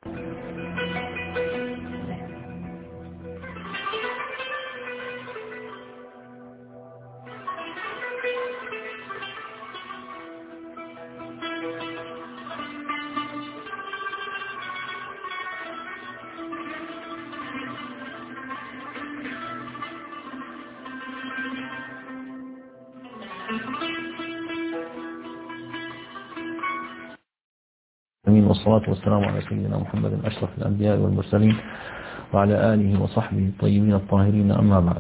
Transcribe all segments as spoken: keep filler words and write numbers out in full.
والصلاة والسلام على سيدنا محمد أشرف الأنبياء والمرسلين وعلى آله وصحبه الطيبين الطاهرين، أما بعد.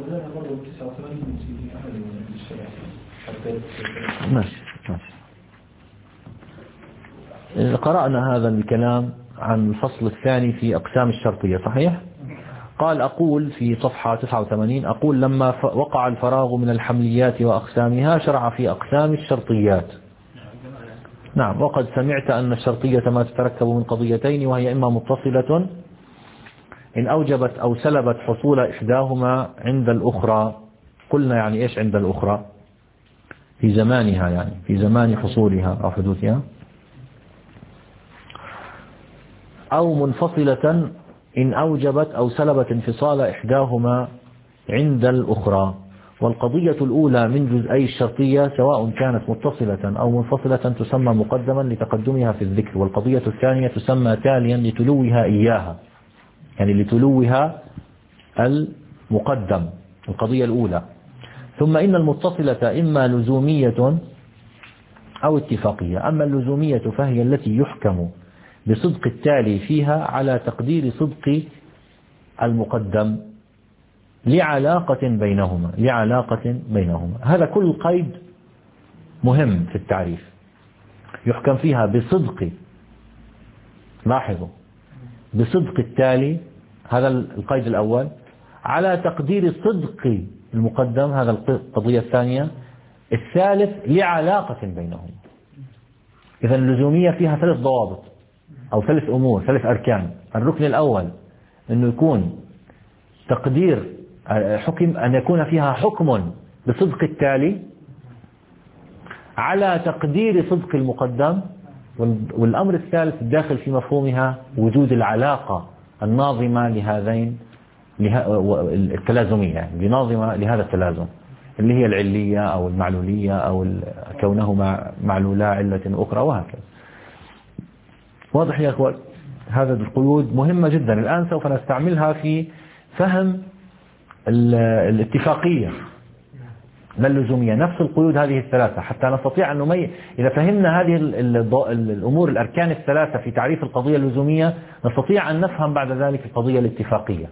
ماشي ماشي. قرأنا هذا الكلام عن الفصل الثاني في أقسام الشرطية، صحيح؟ قال أقول في صفحة تسعة وثمانين: أقول لما وقع الفراغ من الحمليات وأقسامها شرع في أقسام الشرطيات. نعم، وقد سمعت أن الشرطية ما تتركب من قضيتين، وهي إما متصلة إن أوجبت أو سلبت حصول إحداهما عند الأخرى. قلنا يعني إيش عند الأخرى؟ في زمانها، يعني في زمان حصولها أو حدوثها. أو منفصلة إن أوجبت أو سلبت انفصال إحداهما عند الأخرى. والقضية الأولى من جزئي الشرطية سواء كانت متصلة أو منفصلة تسمى مقدما لتقدمها في الذكر، والقضية الثانية تسمى تاليا لتلوها إياها، يعني لتلوها المقدم، القضية الأولى. ثم إن المتصلة إما لزومية أو اتفاقية. أما اللزومية فهي التي يحكم بصدق التالي فيها على تقدير صدق المقدم لعلاقة بينهما لعلاقة بينهما هذا كل قيد مهم في التعريف. يحكم فيها بصدق، لاحظوا، بصدق التالي، هذا القيد الأول، على تقدير صدق المقدم، هذا القضية الثانية. الثالث لعلاقة بينهما. إذا اللزومية فيها ثلاث ضوابط أو ثلاث أمور، ثلاث أركان. الركن الأول أنه يكون تقدير حكم، أن يكون فيها حكم بصدق التالي على تقدير صدق المقدم. والأمر الثالث الداخل في مفهومها وجود العلاقة الناظمة لهذين التلازمية، بناظمة لهذا التلازم، اللي هي العلية أو المعلولية أو كونهما معلولا علة أخرى وهكذا. واضح يا أخوان؟ هذا القيود مهمة جدا. الآن سوف نستعملها في فهم الاتفاقية لا اللزومية، نفس القيود هذه الثلاثة، حتى نستطيع أن نميز. إذا فهمنا هذه الأمور الأركان الثلاثة في تعريف القضية اللزومية، نستطيع أن نفهم بعد ذلك القضية الاتفاقية.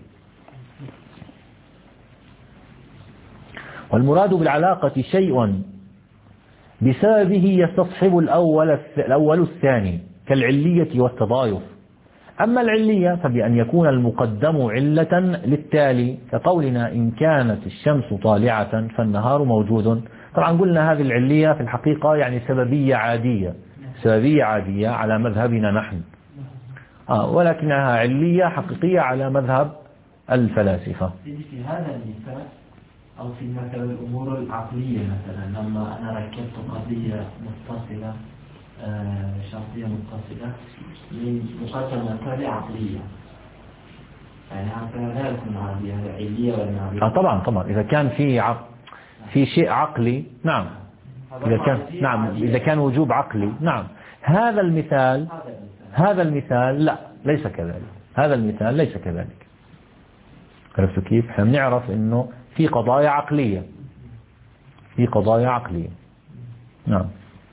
والمراد بالعلاقة شيء بسببه يستصحب الأول الأول الثاني كالعلية والتضايف. أما العلية فبأن يكون المقدم علة للتالي، كقولنا إن كانت الشمس طالعة فالنهار موجود. طبعا قلنا هذه العلية في الحقيقة يعني سببية عادية، سببية عادية على مذهبنا نحن، آه ولكنها علية حقيقية على مذهب الفلاسفة. في هذا المثال أو في مثل الأمور العقلية، مثلا لما أنا ركبت قضية متصلة، آه شرطية متصلة من مقدمة تالي عقلية، يعني هذا لا يكون عادية، هذا علية ولا عادية؟ آه طبعا طبعا إذا كان في عق... في شيء عقلي، نعم. إذا كان نعم إذا كان وجوب عقلي، نعم. هذا المثال هذا المثال لا، ليس كذلك. هذا المثال ليس كذلك. عرفتوا كيف؟ احنا بنعرف إنه في قضايا عقلية، في قضايا عقلية، نعم.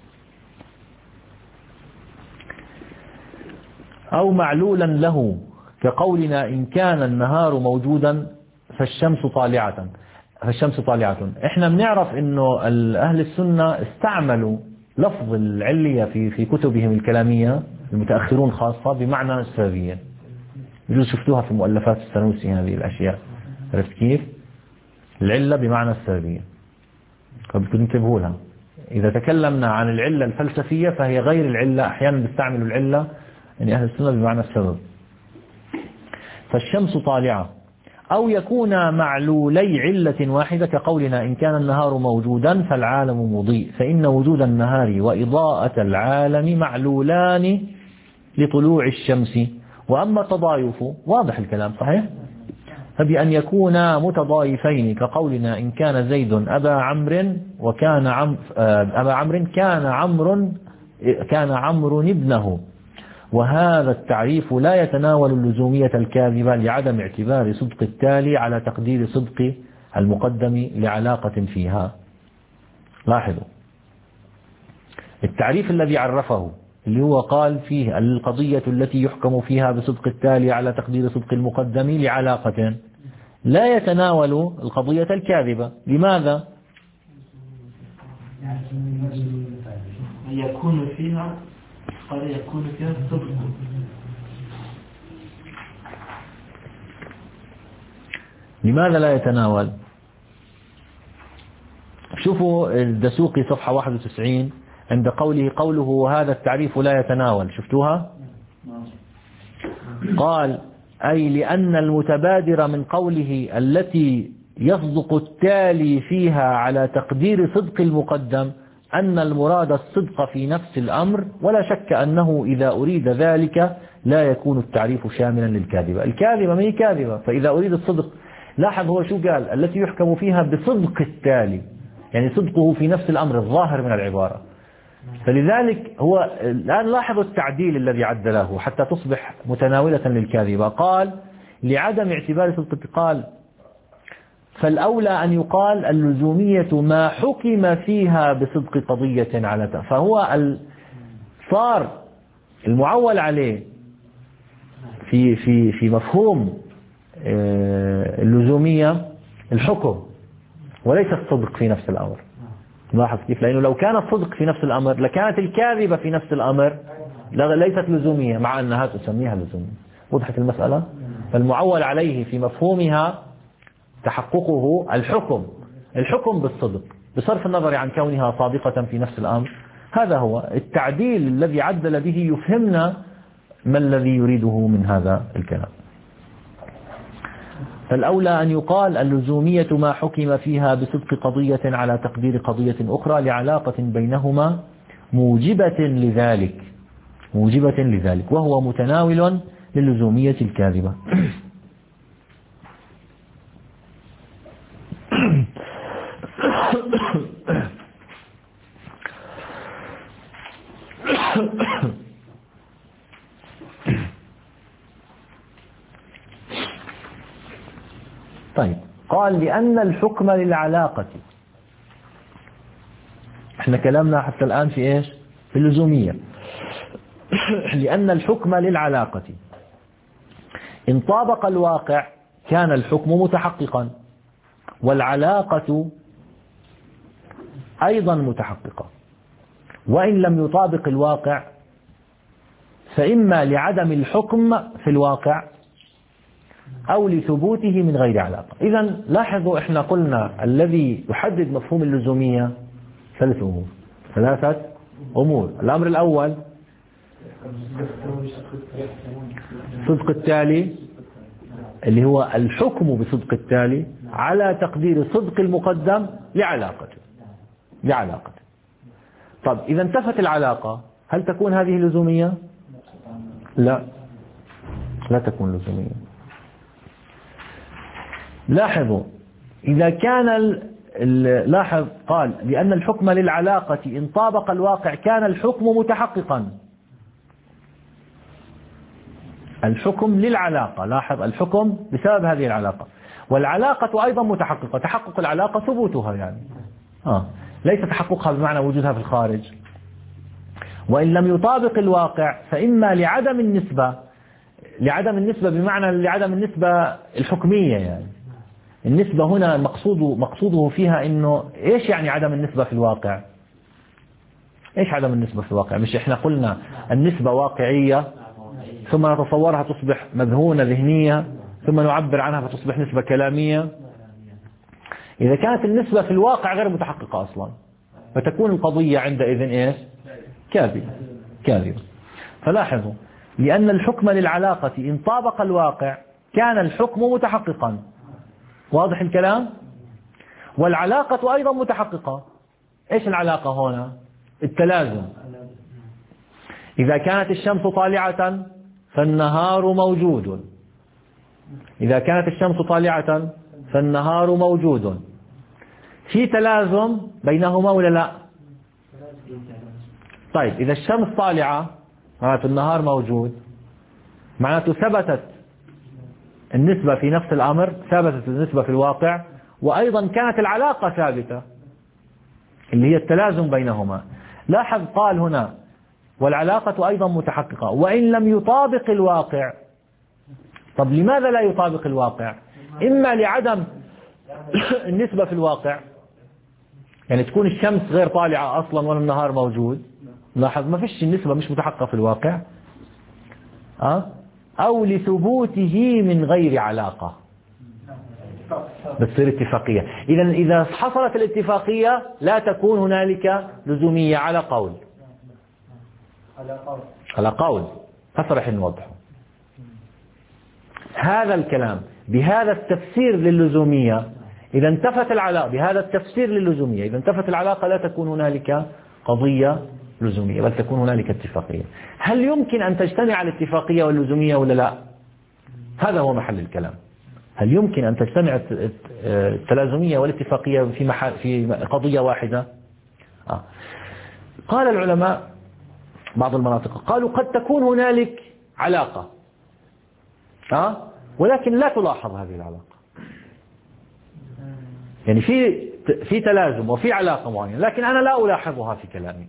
أو معلولا له كقولنا إن كان النهار موجودا فالشمس طالعة فالشمس طالعة. احنا بنعرف إنه أهل السنة استعملوا لفظ العلية في في كتبهم الكلامية، المتأخرون خاصة، بمعنى السببية. يجوز شفتوها في مؤلفات السنوسي هذه الأشياء. عرفت كيف؟ العلة بمعنى السببية، فبدكم تنتبهوا لها. إذا تكلمنا عن العلة الفلسفية فهي غير العلة، أحيانا بيستعملوا العلة يعني أهل السنة بمعنى السبب. فالشمس طالعة. أو يكون معلولي علة واحدة كقولنا إن كان النهار موجودا فالعالم مضيء، فإن وجود النهار وإضاءة العالم معلولان لطلوع الشمس، وأما التضايف واضح الكلام صحيح، فبأن يكونا متضايفين كقولنا إن كان زيد أبا عمرو وكان عم أبا عمرو كان عمرو كان عمرو ابنه. وهذا التعريف لا يتناول اللزومية الكاذبة لعدم اعتبار صدق التالي على تقدير صدق المقدم لعلاقة فيها. لاحظوا التعريف الذي عرفه اللي هو قال فيه القضية التي يحكم فيها بصدق التالي على تقدير صدق المقدم لعلاقة، لا يتناول القضية الكاذبة. لماذا؟ يكون فيها قد يكون فيها صدق. لماذا لا يتناول؟ شوفوا الدسوقي صفحة واحد وتسعين عند قوله قوله وهذا التعريف لا يتناول، شفتوها؟ قال أي لأن المتبادر من قوله التي يصدق التالي فيها على تقدير صدق المقدم أن المراد الصدق في نفس الأمر، ولا شك أنه إذا أريد ذلك لا يكون التعريف شاملا للكاذبة. الكاذبة ما هي كاذبة، فإذا أريد الصدق لاحظ هو شو قال التي يحكم فيها بصدق التالي، يعني صدقه في نفس الأمر الظاهر من العبارة. فلذلك هو الآن لاحظوا التعديل الذي عدله حتى تصبح متناولة للكاذبة. قال لعدم اعتبار صدق، قال فالأولى أن يقال اللزومية ما حكم فيها بصدق قضية على ت... فهو صار المعول عليه في في في مفهوم اللزومية الحكم وليس الصدق في نفس الأمر. لاحظ كيف؟ لأنه لو كان الصدق في نفس الأمر لكانت الكاذبة في نفس الأمر ليست لزومية مع أنها تسميها لزومية. وضحت المسألة؟ فالمعول عليه في مفهومها تحققه الحكم الحكم بالصدق بصرف النظر عن كونها صادقة في نفس الأمر. هذا هو التعديل الذي عدل به يفهمنا ما الذي يريده من هذا الكلام. فالأولى أن يقال اللزومية ما حكم فيها بصدق قضية على تقدير قضية أخرى لعلاقة بينهما موجبة لذلك موجبة لذلك وهو متناول للزومية الكاذبة. طيب قال لأن الحكم للعلاقة، احنا كلامنا حتى الآن في ايش؟ في اللزومية. لأن الحكم للعلاقة إن طابق الواقع كان الحكم متحققا والعلاقة أيضا متحققة، وإن لم يطابق الواقع فإما لعدم الحكم في الواقع أو لثبوته من غير علاقة. إذا لاحظوا احنا قلنا الذي يحدد مفهوم اللزومية ثلاث أمور ثلاثة أمور. الأمر الأول صدق التالي اللي هو الحكم بصدق التالي على تقدير صدق المقدم لعلاقته لعلاقته. طب إذا انتفت العلاقة هل تكون هذه لزومية؟ لا لا تكون لزومية. لاحظوا إذا كان لاحظ قال لأن الحكم للعلاقة إن طابق الواقع كان الحكم متحققا. الحكم للعلاقة، لاحظ الحكم بسبب هذه العلاقة، والعلاقة أيضا متحققة. تحقق العلاقة ثبوتها يعني آه. ليس تحققها بمعنى وجودها في الخارج. وإن لم يطابق الواقع فإما لعدم النسبة لعدم النسبة بمعنى لعدم النسبة الحكمية، يعني النسبة هنا مقصوده مقصوده فيها إنه إيش يعني عدم النسبة في الواقع؟ إيش عدم النسبة في الواقع؟ مش إحنا قلنا النسبة واقعية ثم نتصورها تصبح مذهونة ذهنية ثم نعبر عنها فتصبح نسبة كلامية. إذا كانت النسبة في الواقع غير متحققة أصلا فتكون القضية عندئذ إيش؟ كاذبة كاذبة. فلاحظوا لأن الحكم للعلاقة إن طابق الواقع كان الحكم متحققا. واضح الكلام؟ والعلاقة أيضا متحققة. إيش العلاقة هنا؟ التلازم. إذا كانت الشمس طالعة فالنهار موجود. إذا كانت الشمس طالعة فالنهار موجود. في تلازم بينهما ولا لا؟ طيب إذا الشمس طالعة معناته النهار موجود، معناته ثبتت النسبة في نفس الأمر، ثبتت النسبة في الواقع، وأيضا كانت العلاقة ثابتة اللي هي التلازم بينهما. لاحظ قال هنا والعلاقة أيضا متحققة وإن لم يطابق الواقع. طب لماذا لا يطابق الواقع؟ إما لعدم النسبة في الواقع، يعني تكون الشمس غير طالعة أصلا ولا النهار موجود، لاحظ ما فيش النسبة مش متحققة في الواقع، أه؟ أو لثبوته من غير علاقة بتصير اتفاقية. إذا إذا حصلت الاتفاقية لا تكون هنالك لزومية على قول على قول هسه رح نوضحه. هذا الكلام بهذا التفسير للزومية إذا انتفت العلاقة، بهذا التفسير للزومية إذا انتفت العلاقة لا تكون هنالك قضية لزومية بل تكون هنالك اتفاقية. هل يمكن أن تجتمع الاتفاقية واللزومية ولا لا؟ هذا هو محل الكلام. هل يمكن أن تجتمع التلازمية والاتفاقية في محل في قضية واحدة؟ آه. قال العلماء بعض المناطق قالوا قد تكون هنالك علاقة آه؟ ولكن لا تلاحظ هذه العلاقة. يعني في في تلازم وفي علاقة معينة لكن أنا لا ألاحظها في كلامي،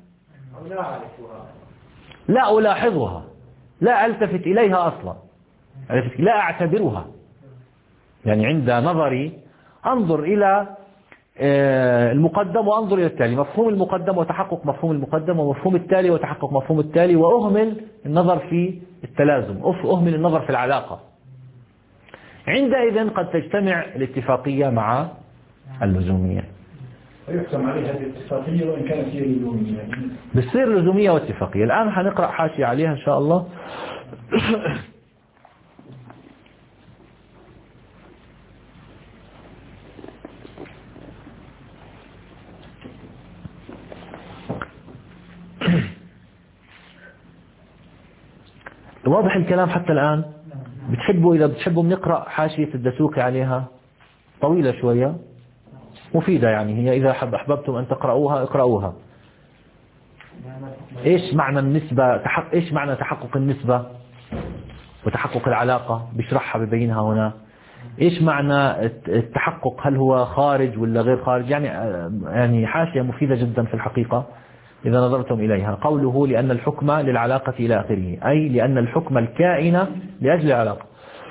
لا ألاحظها، لا ألتفت إليها أصلا، لا أعتبرها. يعني عند نظري أنظر إلى المقدم وأنظر إلى التالي، مفهوم المقدم وتحقق مفهوم المقدم ومفهوم التالي وتحقق مفهوم التالي، وأهمل النظر في التلازم، أهمل النظر في العلاقة. عندئذ قد تجتمع الاتفاقية مع اللزومية. ويحكم عليها الاتفاقية وإن كانت هي اللزومية. بتصير لزومية واتفاقية. الآن هنقرأ حاشية عليها إن شاء الله. واضح الكلام حتى الآن؟ بتحبوا إذا بتحبوا بنقرأ حاشية الدسوقي عليها، طويلة شوية مفيدة، يعني هي إذا حب أحببتم أن تقرأوها اقرأوها. إيش معنى النسبة؟ تحق إيش معنى تحقق النسبة وتحقق العلاقة؟ بيشرحها ببينها هنا. إيش معنى التحقق؟ هل هو خارج ولا غير خارج؟ يعني يعني حاشية مفيدة جدا في الحقيقة إذا نظرتم إليها. قوله لأن الحكم للعلاقة إلى آخره، أي لأن الحكم الكائن لأجل العلاقة.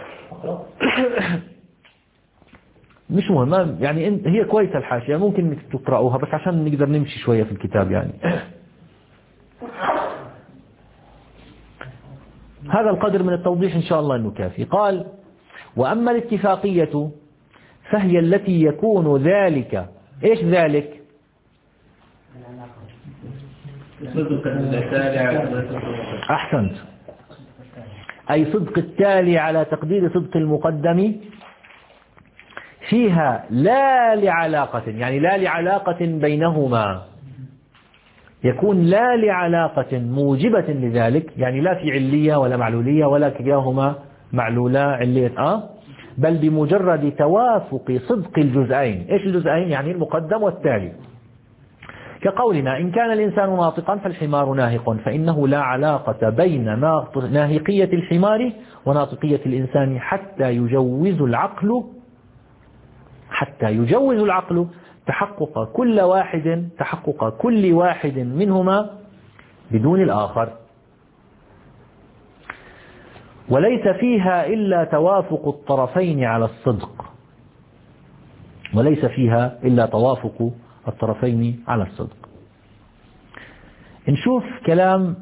مش مهم يعني، هي كويسة الحاشية ممكن تقرأوها بس عشان نقدر نمشي شوية في الكتاب يعني. هذا القدر من التوضيح إن شاء الله أنه كافي. قال وأما الاتفاقية فهي التي يكون ذلك. إيش ذلك؟ أحسنت، أي صدق التالي على تقدير صدق المقدم فيها لا لعلاقة، يعني لا لعلاقة بينهما، يكون لا لعلاقة موجبة لذلك، يعني لا في علية ولا معلولية ولا كلاهما معلولة علية آه بل بمجرد توافق صدق الجزئين. إيش الجزئين؟ يعني المقدم والتالي. كقولنا إن كان الإنسان ناطقا فالحمار ناهق، فإنه لا علاقة بين ناهقية الحمار وناطقية الإنسان حتى يجوز العقل حتى يجوز العقل تحقق كل واحد تحقق كل واحد منهما بدون الآخر، وليس فيها إلا توافق الطرفين على الصدق وليس فيها إلا توافق الطرفين على الصدق. نشوف كلام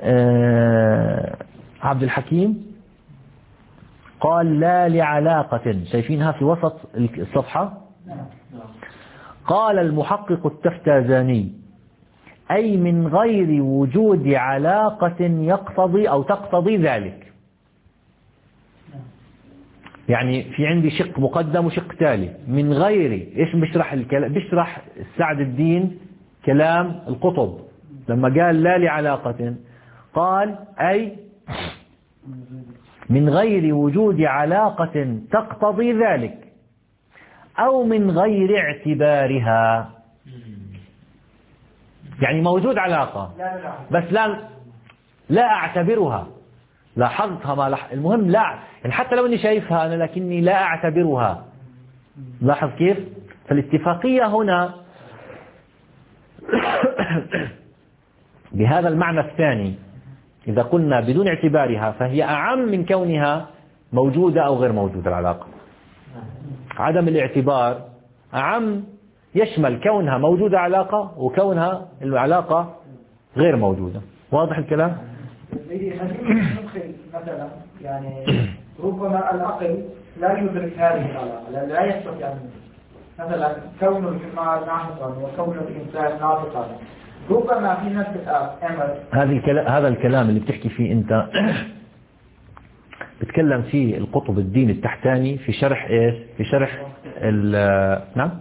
عبد الحكيم. قال لا لعلاقة، شايفينها في وسط الصفحة. قال المحقق التفتازاني أي من غير وجود علاقة يقتضي أو تقتضي ذلك. يعني في عندي شق مقدم وشق تالي من غير. إيش بيشرح الكلام؟ بيشرح سعد الدين كلام القطب لما قال لا لعلاقة، قال أي من غير وجود علاقة تقتضي ذلك أو من غير اعتبارها. يعني موجود علاقة بس لا لا أعتبرها. لاحظتها ما لح... المهم لا، يعني حتى لو أني شايفها أنا لكني لا أعتبرها. لاحظ كيف؟ فالاتفاقية هنا بهذا المعنى الثاني إذا قلنا بدون اعتبارها فهي أعم من كونها موجودة أو غير موجودة. العلاقة عدم الاعتبار أعم، يشمل كونها موجودة علاقة وكونها العلاقة غير موجودة. واضح الكلام؟ ندخل مثلا يعني ربما العقل لا يدرك هذه العلاقة، لا يستطيع يعني مثلا كون الحمار ناطقا وكون الإنسان ناطقا، ربما في نفس الأمر. هذه الكلام هذا الكلام اللي بتحكي فيه أنت بتكلم فيه القطب الدين التحتاني في شرح إيش؟ في شرح نعم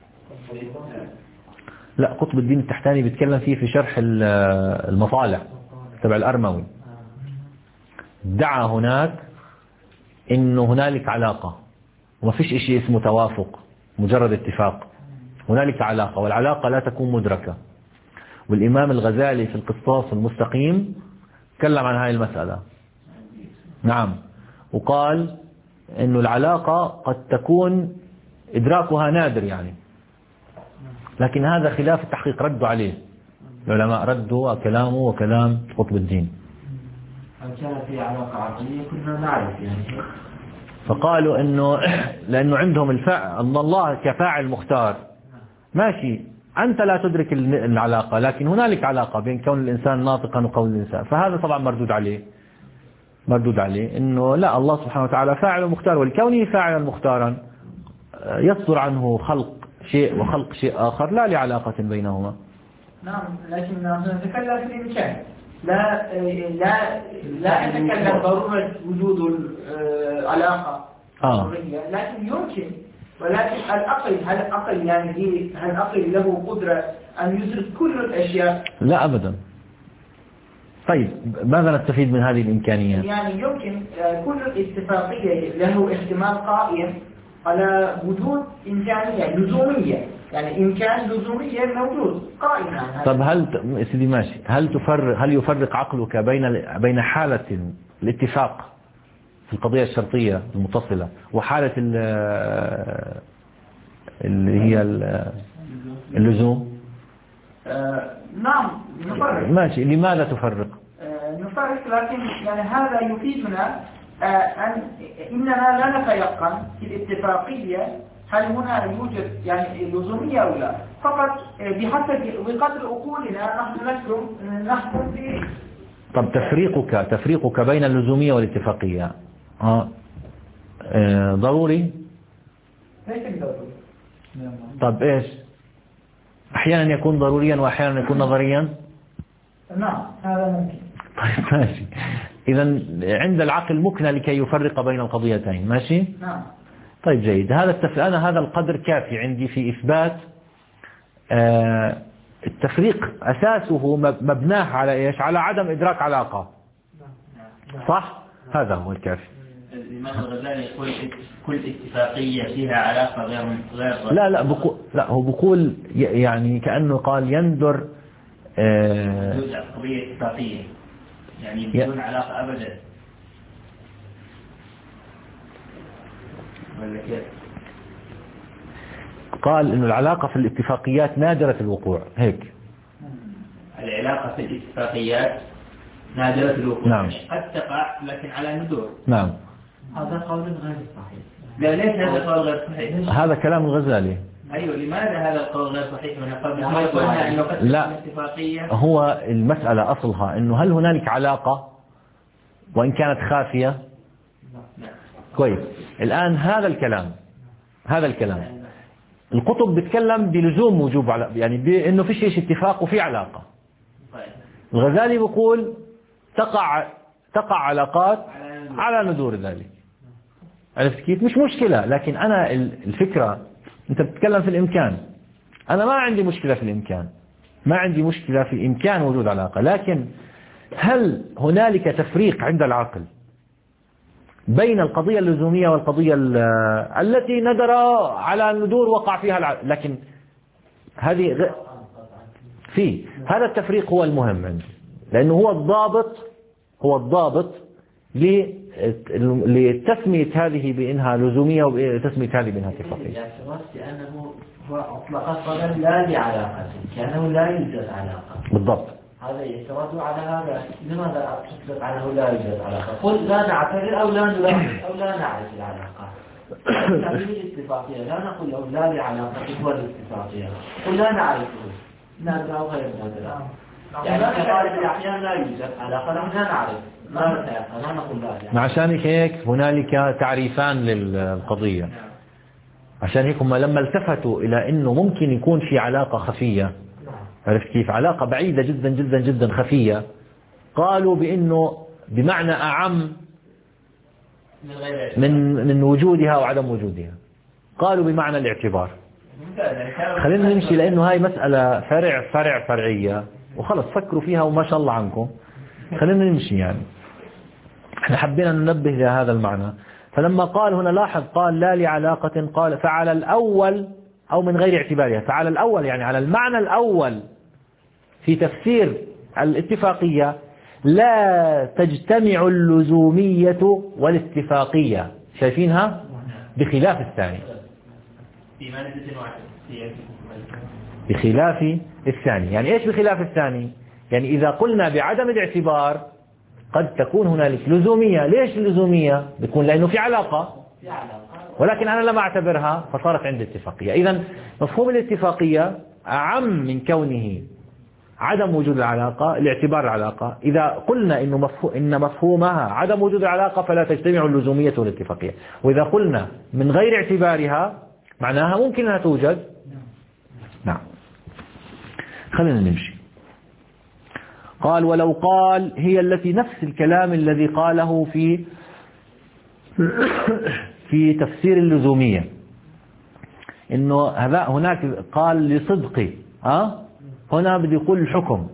لا قطب الدين التحتاني بيتكلم فيه في شرح المطالع تبع الأرموي. دعا هناك إنه هنالك علاقة وما فيش شيء اسمه توافق، مجرد اتفاق. هنالك علاقة والعلاقة لا تكون مدركة. والإمام الغزالي في القسطاس المستقيم تكلم عن هذه المسألة. نعم، وقال إنه العلاقة قد تكون إدراكها نادر يعني، لكن هذا خلاف التحقيق. ردوا عليه العلماء، ردوا كلامه وكلام قطب الدين. لو كان في علاقة عقلية كنا نعرف يعني. فقالوا إنه لأنه عندهم الفعل أن الله كفاعل مختار. ماشي، أنت لا تدرك العلاقة لكن هنالك علاقة بين كون الإنسان ناطقا وقول الإنسان. فهذا طبعا مردود عليه مردود عليه إنه لا، الله سبحانه وتعالى فاعل مختار، ولكونه فاعلا مختارا يصدر عنه خلق شيء وخلق شيء آخر لا لعلاقة بينهما. نعم، لكن نتكلم في الإمكان، لا لا لا نتكلم ضرورة وجود العلاقة ضرورية، آه. لكن يمكن، ولكن العقل هل العقل يعني هل العقل له قدرة أن يدرك كل الأشياء؟ لا أبدا. طيب ماذا نستفيد من هذه الإمكانية؟ يعني يمكن كل الاتفاقية له احتمال قائم على وجود إمكانية لزومية، يعني إمكان لزومية موجود قائم. طب هل سيدي ماشي، هل تفرق هل يفرق عقلك بين بين حالة الاتفاق في القضية الشرطية المتصلة وحالة اللي هي اللزوم؟ آه نعم نفرق. ماشي، لماذا تفرق؟ آه نفرق، لكن يعني هذا يفيدنا آه أن إننا لا نتيقن في الاتفاقية هل هنا يوجد يعني لزومية أو لا، فقط بحسب بقدر عقولنا نحن نحكم نحكم في. طب تفريقك تفريقك بين اللزومية والاتفاقية آه. آه ضروري؟ ليس ضروري. طب إيش؟ أحيانا يكون ضروريا وأحيانا يكون نظريا. نعم هذا ممكن. طيب ماشي، إذا عند العقل مكنة لكي يفرق بين القضيتين. ماشي. نعم. طيب جيد، هذا التف... أنا هذا القدر كافي عندي في إثبات آه التفريق. أساسه مبناه على إيش؟ على عدم إدراك علاقة. صح؟ هذا هو الكافي. الإمام الغزالي يقول كل اتفاقية فيها علاقة غير غير لا لا بقول لا هو بقول يعني كأنه قال يندر آه قضية اتفاقية يعني بدون علاقة أبدا. قال إنه العلاقة في الاتفاقيات نادرة الوقوع. هيك العلاقة في الاتفاقيات نادرة الوقوع. نعم. قد تقع لكن على ندور. نعم. هذا قول غير صحيح. لا ليس هذا قول غير صحيح. هذا كلام الغزالي. أيوة، لماذا هذا القول غير صحيح من قبل ما يقولنا إنه قد لا الاتفاقية؟ هو المسألة أصلها إنه هل هنالك علاقة وإن كانت خافية؟ لا. كويس. الآن هذا الكلام هذا الكلام القطب بتكلم بلزوم وجوب على يعني بأنه فيش إيش اتفاق وفي علاقة. الغزالي بيقول تقع تقع علاقات على ندور ذلك. عرفت كيف؟ مش مشكلة، لكن أنا الفكرة أنت بتتكلم في الإمكان، أنا ما عندي مشكلة في الإمكان، ما عندي مشكلة في إمكان وجود علاقة، لكن هل هنالك تفريق عند العقل بين القضية اللزومية والقضية التي ندر على الندور وقع فيها الع... لكن هذه غ... في هذا التفريق هو المهم عندي، لأنه هو الضابط هو الضابط لتسمية هذه بأنها لزومية وتسمية هذه بأنها اتفاقية. لأنه هو أطلق قولا لا لعلاقة، كأنه لا يوجد علاقة. بالضبط. هذا يعتمد على هذا. لماذا تطلق عنه لا يوجد علاقة؟ قل لا نعتبر أو لا نلاحظ أو لا نعرف العلاقة. هذه الاتفاقية لا نقول له لا لعلاقة هو الاتفاقية، قل لا نعرفه نادر أو غير نادر. يعني في الأحيان لا يوجد علاقة نحن لا نعرف ما نقول لا. عشان هيك هنالك تعريفان للقضية. عشان هيك هم لما التفتوا إلى أنه ممكن يكون في علاقة خفية، عرفت كيف؟ علاقة بعيدة جدا جدا جدا خفية، قالوا بأنه بمعنى أعم من من وجودها وعدم وجودها، قالوا بمعنى الاعتبار. خلينا نمشي لأنه هاي مسألة فرع فرع فرعية وخلص فكروا فيها وما شاء الله عنكم. خلينا نمشي يعني احنا حبينا ننبه لهذا المعنى. فلما قال هنا لاحظ قال لا لعلاقة، قال فعلى الأول أو من غير اعتبارها، فعلى الأول يعني على المعنى الأول في تفسير الاتفاقية لا تجتمع اللزومية والاتفاقية، شايفينها؟ بخلاف الثاني، بخلاف الثاني. يعني إيش بخلاف الثاني؟ يعني إذا قلنا بعدم الاعتبار قد تكون هنالك لزومية. ليش اللزومية؟ بيكون لأنه في علاقة، ولكن أنا لم أعتبرها فصارت عندي اتفاقية. إذن مفهوم الاتفاقية أعم من كونه عدم وجود العلاقة، الاعتبار العلاقة. إذا قلنا إنه مفهوم إن مفهومها عدم وجود العلاقة فلا تجتمع اللزومية والاتفاقية. وإذا قلنا من غير اعتبارها معناها ممكن أنها توجد. نعم. خلينا نمشي. قال ولو قال هي التي نفس الكلام الذي قاله في في تفسير اللزومية، إنه هذا هناك قال لصدق أه؟ هنا بدي يقول الحكم.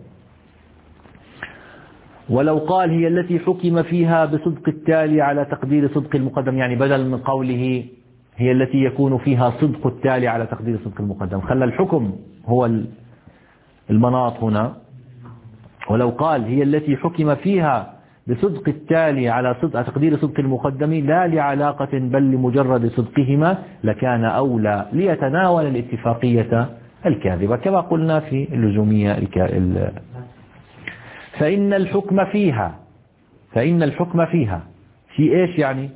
ولو قال هي التي حكم فيها بصدق التالي على تقدير صدق المقدم، يعني بدل من قوله هي التي يكون فيها صدق التالي على تقدير صدق المقدم، خلى الحكم هو المناط هنا. ولو قال هي التي حكم فيها بصدق التالي على صدق تقدير صدق المقدم لا لعلاقة بل لمجرد صدقهما لكان أولى ليتناول الاتفاقية الكاذبة كما قلنا في اللزومية الكا... فإن الحكم فيها فإن الحكم فيها في إيش يعني؟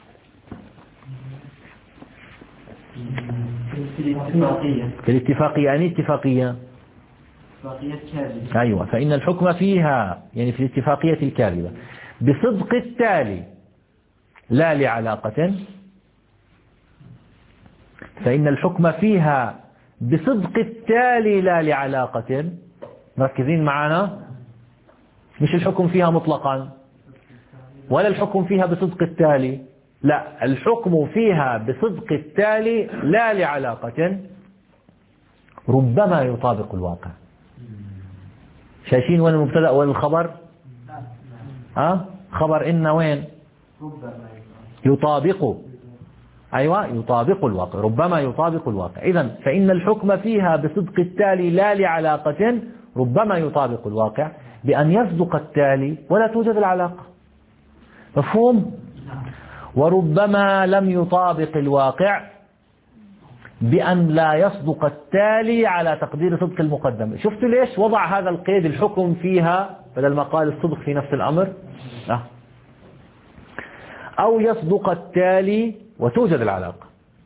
في الاتفاقية. في الاتفاقية يعني اتفاقية أيوة. فإن الحكم فيها يعني في الاتفاقية الكاذبة بصدق التالي لا لعلاقة. فإن الحكم فيها بصدق التالي لا لعلاقة. مركزين معنا؟ مش الحكم فيها مطلقا ولا الحكم فيها بصدق التالي، لا، الحكم فيها بصدق التالي لا لعلاقة ربما يطابق الواقع. شايفين وين المبتدأ وين الخبر؟ أه؟ خبر إن وين؟ يطابق. أيوة يطابق الواقع، ربما يطابق الواقع. إذن فإن الحكم فيها بصدق التالي لا لعلاقة ربما يطابق الواقع بأن يصدق التالي ولا توجد العلاقة. مفهوم؟ وربما لم يطابق الواقع بأن لا يصدق التالي على تقدير صدق المقدم. شفتوا ليش وضع هذا القيد الحكم فيها بدل ما قال الصدق في نفس الأمر؟ أه. أو يصدق التالي وتوجد العلاقة.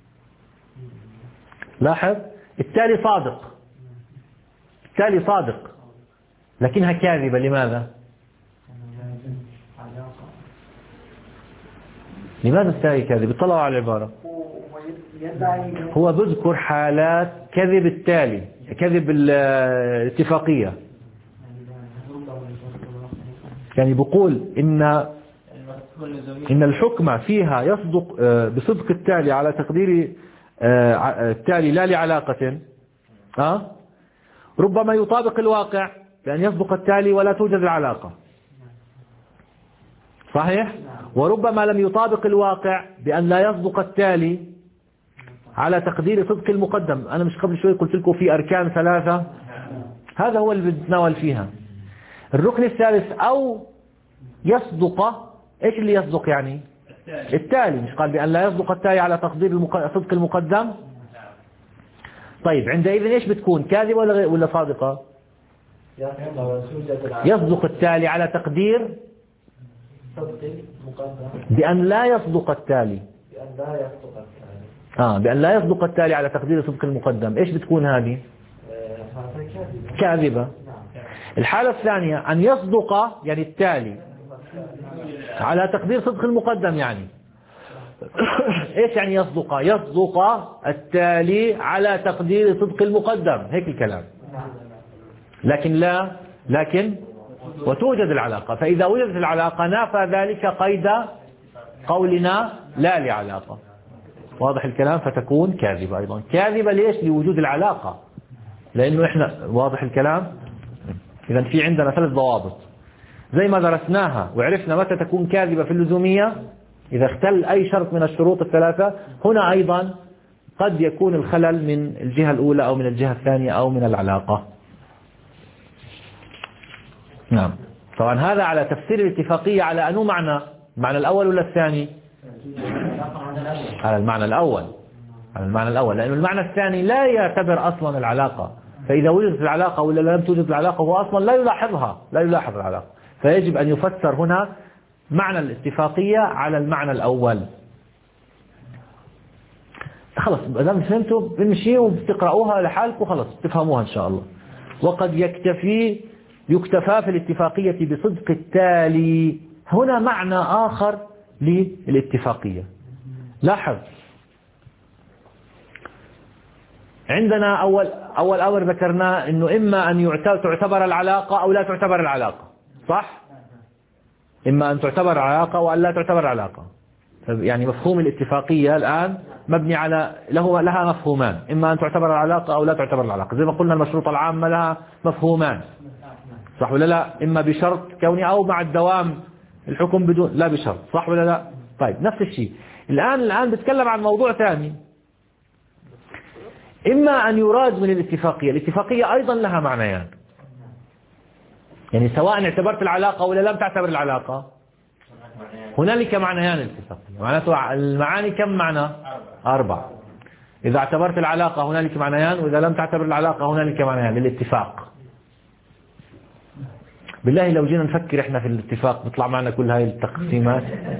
لاحظ التالي صادق، التالي صادق لكنها كاذبة. لماذا؟ لماذا التالي كاذب؟ اطلعوا على العبارة. هو بذكر حالات كذب التالي، كذب الاتفاقية. يعني بقول إن إن الحكم فيها يصدق بصدق التالي على تقدير التالي لا لعلاقة أه؟ ربما يطابق الواقع بأن يصدق التالي ولا توجد العلاقة. صحيح؟ وربما لم يطابق الواقع بأن لا يصدق التالي على تقدير صدق المقدم. أنا مش قبل شوي قلت لكم في أركان ثلاثة، هذا هو اللي بنتناول فيها. الركن الثالث أو يصدق، إيش اللي يصدق يعني؟ التالي، مش قال بأن لا يصدق التالي على تقدير المق... صدق المقدم. طيب عندئذ إيش بتكون، كاذبة ولا ولا صادقة؟ يصدق التالي على تقدير بأن لا يصدق التالي، بأن لا يصدق التالي آه بأن لا يصدق التالي على تقدير صدق المقدم. إيش بتكون هذه؟ كاذبة. الحالة الثانية أن يصدق يعني التالي على تقدير صدق المقدم، يعني إيش يعني يصدق؟ يصدق التالي على تقدير صدق المقدم، هيك الكلام. لكن لا لكن وتوجد العلاقة، فإذا وجدت العلاقة نافى ذلك قيد قولنا لا لعلاقة. واضح الكلام؟ فتكون كاذبة أيضا. كاذبة ليش؟ لوجود العلاقة، لأنه إحنا واضح الكلام. إذا في عندنا ثلاث ضوابط زي ما درسناها وعرفنا متى تكون كاذبة في اللزومية، إذا اختل أي شرط من الشروط الثلاثة. هنا أيضا قد يكون الخلل من الجهة الأولى أو من الجهة الثانية أو من العلاقة. نعم. طبعا هذا على تفسير الاتفاقية على أنه معنى المعنى الأول ولا الثاني؟ على المعنى الأول، على المعنى الأول، لأن المعنى الثاني لا يعتبر أصلا العلاقة. فإذا وجدت العلاقة ولا لم توجد العلاقة هو أصلا لا يلاحظها، لا يلاحظ العلاقة. فيجب أن يفسر هنا معنى الاتفاقية على المعنى الأول. خلص إذا فهمتوا بنمشي وبتقرأوها لحالكم خلص تفهموها إن شاء الله. وقد يكتفي يكتفى في الاتفاقية بصدق التالي. هنا معنى آخر للاتفاقية. لاحظ عندنا أول أول أمر ذكرناه إنه إما أن تعتبر العلاقة أو لا تعتبر العلاقة، صح؟ إما أن تعتبر العلاقة وأن لا تعتبر العلاقة. يعني مفهوم الاتفاقية الآن مبني على له لها مفهومان، إما أن تعتبر العلاقة أو لا تعتبر العلاقة. زي ما قلنا المشروط العامة لها مفهومان، صح ولا لا؟ إما بشرط كوني أو مع الدوام الحكم بدون لا بشرط، صح ولا لا؟ طيب نفس الشيء الآن الآن بتكلم عن موضوع ثاني. إما أن يراد من الاتفاقية، الاتفاقية أيضا لها معنيان، يعني سواء اعتبرت العلاقة ولا لم تعتبر العلاقة هنالك معنيان الاتفاقية. معناته المعاني كم معنى؟ أربع. إذا اعتبرت العلاقة هنالك معنيان، وإذا لم تعتبر العلاقة هنالك معنيان للاتفاق. بالله لو جينا نفكر احنا في الاتفاق بيطلع معنا كل هاي التقسيمات.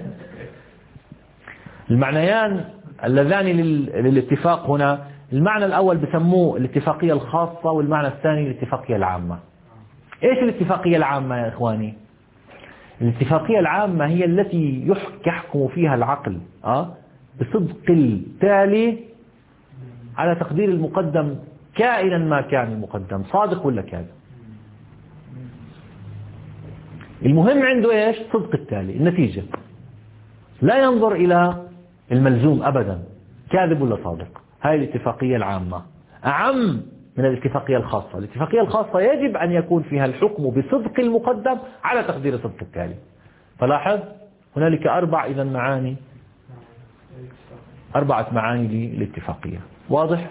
المعنيان اللذان للاتفاق هنا، المعنى الأول بسموه الاتفاقية الخاصة، والمعنى الثاني الاتفاقية العامة. ايش الاتفاقية العامة يا اخواني؟ الاتفاقية العامة هي التي يحكم فيها العقل أه؟ بصدق التالي على تقدير المقدم كائنا ما كان المقدم، صادق ولا كاذب. المهم عنده ايش؟ صدق التالي، النتيجة. لا ينظر إلى الملزوم أبدا كاذب ولا صادق. هاي الاتفاقية العامة أعم من الاتفاقية الخاصة. الاتفاقية الخاصة يجب أن يكون فيها الحكم بصدق المقدم على تقدير صدق التالي. فلاحظ هنالك أربع إذا معاني، أربعة معاني للاتفاقية. واضح؟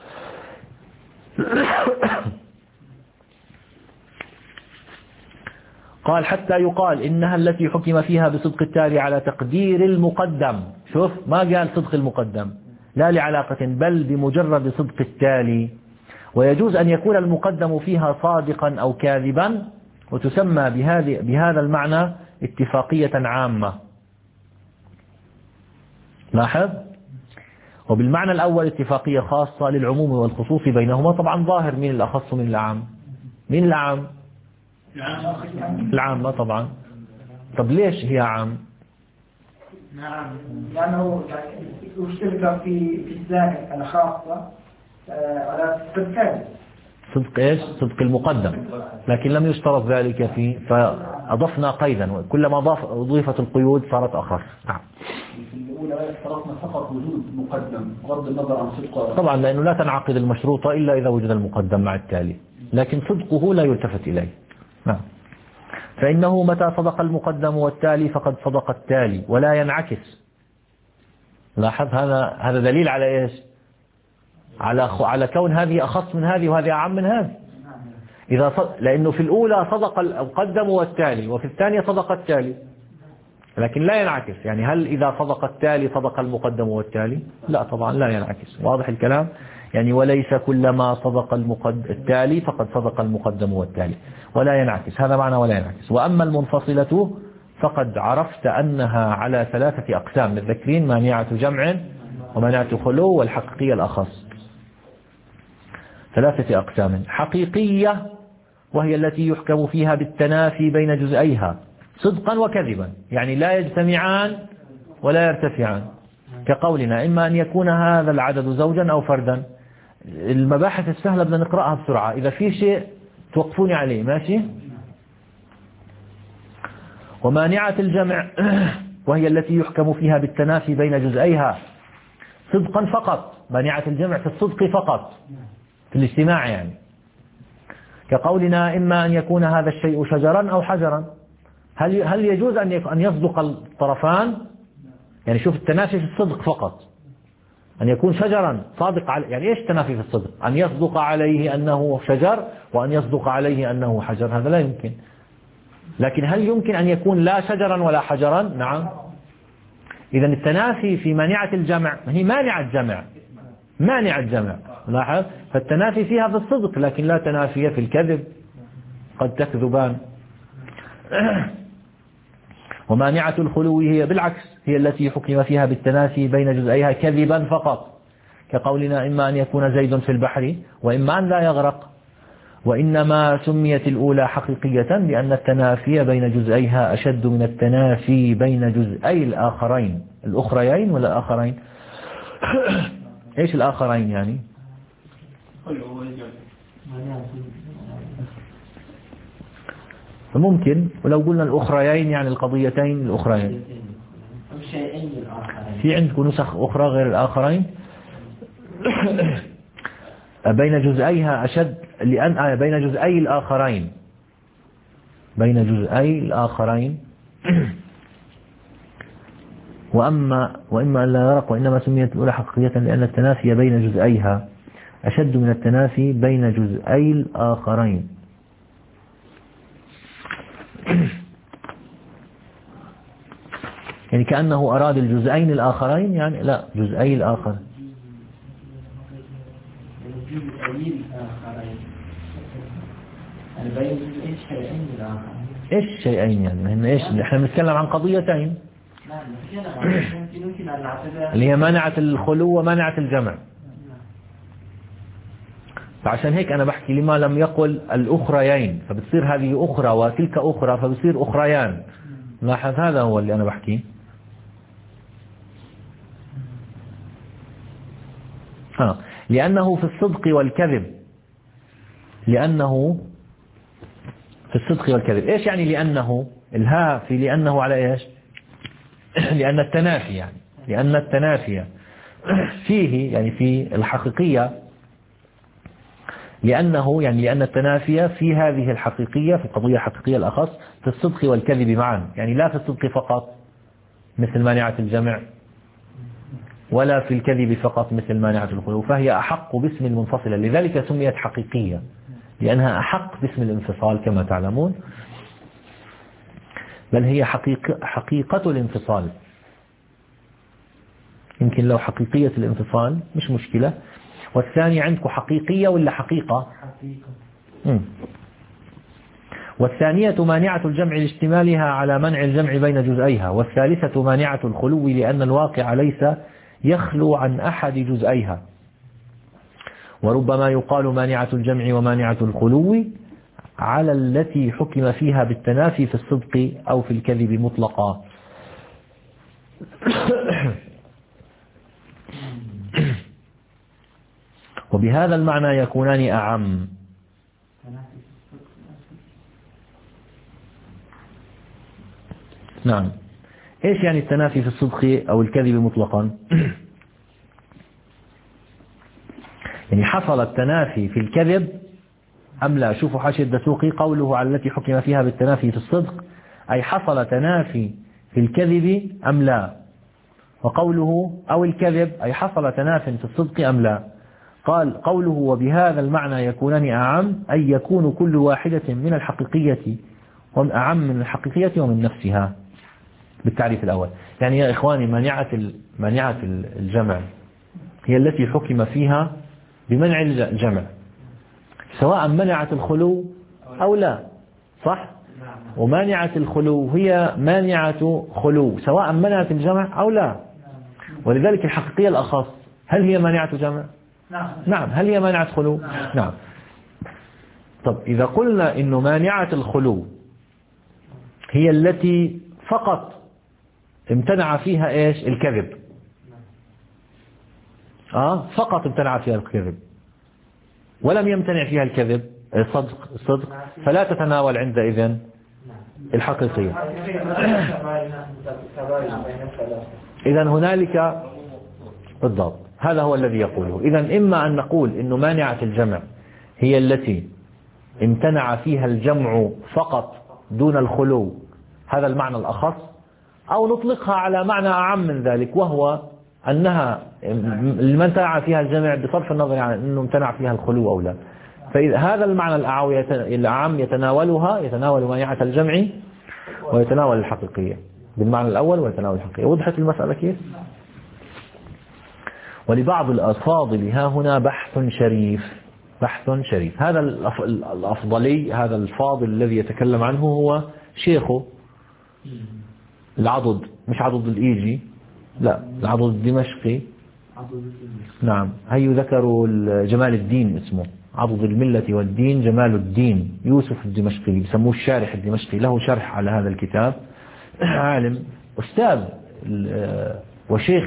قال حتى يقال إنها التي حكم فيها بصدق التالي على تقدير المقدم. شوف ما قال صدق المقدم لا لعلاقة، بل بمجرد صدق التالي. ويجوز أن يكون المقدم فيها صادقا أو كاذبا، وتسمى بهذه بهذا المعنى اتفاقية عامة. لاحظ. وبالمعنى الأول اتفاقية خاصة للعموم والخصوص بينهما. طبعا ظاهر مين الأخص من العام؟ مين العام؟ العامة طبعا. طب ليش هي عام؟ نعم لأنه يشترك في في الزائد الخاصة على صدق صدق ايش؟ صدق المقدم، لكن لم يشترط ذلك فيه فأضفنا قيدا، كلما ضاف أضيفت القيود صارت أخف. نعم. في الأولى اشترطنا فقط وجود مقدم بغض النظر عن صدقه. طبعا لأنه لا تنعقد المشروطة إلا إذا وجد المقدم مع التالي، لكن صدقه لا يلتفت إليه. نعم. فإنه متى صدق المقدم والتالي فقد صدق التالي ولا ينعكس. لاحظ هذا هذا دليل على إيش؟ على على كون هذه أخص من هذه وهذه أعم من هذه. إذا صد... لأنه في الأولى صدق المقدم والتالي وفي الثانية صدق التالي، لكن لا ينعكس. يعني هل إذا صدق التالي صدق المقدم والتالي؟ لا طبعا لا ينعكس. واضح الكلام؟ يعني وليس كلما صدق المقد... التالي فقد صدق المقدم والتالي ولا ينعكس. هذا معنى ولا ينعكس. وأما المنفصلة فقد عرفت أنها على ثلاثة أقسام متذكرين: مانعة جمع ومانعة خلو والحقيقية الأخص. ثلاثة أقسام: حقيقية وهي التي يحكم فيها بالتنافي بين جزئيها صدقا وكذبا، يعني لا يجتمعان ولا يرتفعان، كقولنا إما أن يكون هذا العدد زوجا أو فردا. المباحث السهلة بدنا نقرأها بسرعة، إذا في شيء توقفوني عليه. ماشي؟ ومانعة الجمع وهي التي يحكم فيها بالتنافي بين جزئيها صدقا فقط. مانعة الجمع في الصدق فقط، في الاجتماع يعني، كقولنا إما أن يكون هذا الشيء شجرا أو حجرا. هل هل يجوز أن أن يصدق الطرفان؟ يعني شوف التنافي في الصدق فقط، أن يكون شجرا صادق على، يعني إيش التنافي في الصدق؟ أن يصدق عليه أنه شجر وأن يصدق عليه أنه حجر، هذا لا يمكن. لكن هل يمكن أن يكون لا شجرا ولا حجرا؟ نعم. إذا التنافي في مانعة الجمع هي مانعة جمع، مانعة جمع، لاحظ، فالتنافي فيها في الصدق لكن لا تنافي في الكذب، قد تكذبان. ومانعة الخلو هي بالعكس، هي التي حكم فيها بالتنافي بين جزئيها كذبا فقط، كقولنا إما أن يكون زيد في البحر وإما أن لا يغرق. وإنما سميت الأولى حقيقية لأن التنافي بين جزئيها أشد من التنافي بين جزئي الآخرين. الأخريين ولا الآخرين؟ إيش الآخرين يعني؟ ممكن، ولو قلنا الأخريين يعني القضيتين الأخريين. في عندكم نسخ أخرى غير الآخرين؟ بين جزئيها أشد لأن آه بين جزئي الآخرين، بين جزئي الآخرين. وأما وإما أن لا يغرق. وإنما سميت الأولى حقيقية لأن التنافي بين جزئيها أشد من التنافي بين جزئي الآخرين. يعني كأنه أراد الجزئين الآخرين، يعني لا، جزئي الآخر. إيش شيئين يعني؟ هن إيش؟ إحنا بنتكلم عن قضيتين اللي هي مانعة الخلو ومانعة الجمع. فعشان هيك أنا بحكي لما لم يقل الأخريين، فبتصير هذه أخرى وتلك أخرى فبصير أخريان. لاحظ، هذا هو اللي أنا بحكيه. آه. لأنه في الصدق والكذب، لأنه في الصدق والكذب. إيش يعني لأنه؟ الهاء في لأنه على إيش؟ لأن التنافي، يعني لأن التنافي فيه، يعني في الحقيقية، لأنه يعني لأن التنافي في هذه الحقيقية، في القضية الحقيقية الأخص، في الصدق والكذب معا، يعني لا في الصدق فقط مثل مانعة الجمع ولا في الكذب فقط مثل مانعة الخلو، فهي أحق باسم المنفصلة. لذلك سميت حقيقية، لأنها أحق باسم الانفصال كما تعلمون، بل هي حقيقة, حقيقة الانفصال. يمكن لو حقيقية الانفصال مش مشكلة. والثاني عندكم حقيقية ولا حقيقة؟ حقيقة. والثانية مانعة الجمع لاشتمالها على منع الجمع بين جزئيها. والثالثة مانعة الخلو لأن الواقع ليس يخلو عن أحد جزئيها. وربما يقال مانعة الجمع ومانعة الخلو على التي حكم فيها بالتنافي في الصدق أو في الكذب مطلقا. وبهذا المعنى يكونان أعم. نعم. إيش يعني التنافي في الصدق أو الكذب مطلقا؟ يعني حصل التنافي في الكذب أم لا. شوفوا حاشية الدسوقي قوله على التي حكم فيها بالتنافي في الصدق أي حصل تنافي في الكذب أم لا، وقوله أو الكذب أي حصل تناف في الصدق أم لا. قال قوله وبهذا المعنى يكونان أعم أي يكون كل واحدة من الحقيقية أعم من الحقيقية ومن نفسها بالتعريف الأول. يعني يا إخواني مانعة مانعة الجمع هي التي حكم فيها بمنع الجمع سواء منعت الخلو أو لا، صح؟ ومانعة الخلو هي مانعة خلو سواء منعت الجمع أو لا. ولذلك الحقيقية الأخص هل هي مانعة جمع؟ نعم. هل هي مانعة خلو؟ نعم. طب إذا قلنا إنه مانعة الخلو هي التي فقط امتنع فيها إيش؟ الكذب. آه فقط امتنع فيها الكذب ولم يمتنع فيها الكذب الصدق الصدق فلا تتناول عندئذ الحقيقية. إذن هنالك بالضبط هذا هو الذي يقوله. إذن إما أن نقول إنه مانعة الجمع هي التي امتنع فيها الجمع فقط دون الخلو، هذا المعنى الأخص، أو نطلقها على معنى أعم من ذلك وهو أنها امتنع فيها الجمع بصرف النظر عن أنه امتنع فيها الخلو أو لا. فإذا هذا المعنى الأعم يتناولها يتناول مانعة الجمع ويتناول الحقيقية بالمعنى الأول ويتناول الحقيقية. وضحت المسألة كيف؟ ولبعض الأفاضل ها هنا بحث شريف بحث شريف. هذا الأفضلي هذا الفاضل الذي يتكلم عنه هو شيخه العضد، مش عضد الإيجي، لا العضد الدمشقي. نعم هي ذكروا جمال الدين اسمه عضد الملة والدين جمال الدين يوسف الدمشقي، يسموه الشارح الدمشقي، له شرح على هذا الكتاب. عالم أستاذ وشيخ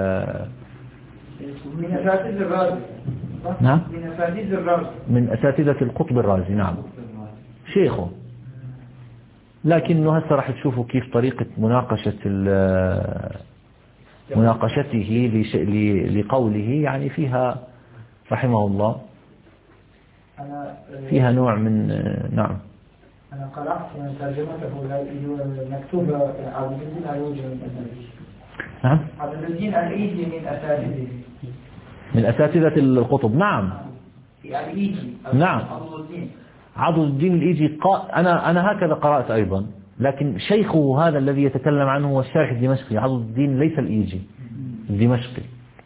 من أساتذة الرازي. نعم من أساتذة الرازي من أساتذة القطب الرازي. نعم شيخه، لكنه هسه راح تشوفوا كيف طريقة مناقشة مناقشته لقوله يعني فيها رحمه الله فيها نوع من نعم. أنا قرأت من ترجمته مكتوبة عبد الدين الإيجي من أساتذته. نعم عبد الدين الإيجي من أساتذته من أساتذة القطب. نعم الإيجي. نعم عضد الدين الإيجي قا... أنا أنا هكذا قرأت أيضا، لكن شيخه هذا الذي يتكلم عنه هو الشارح الدمشقي. عضد الدين ليس الإيجي الدمشقي.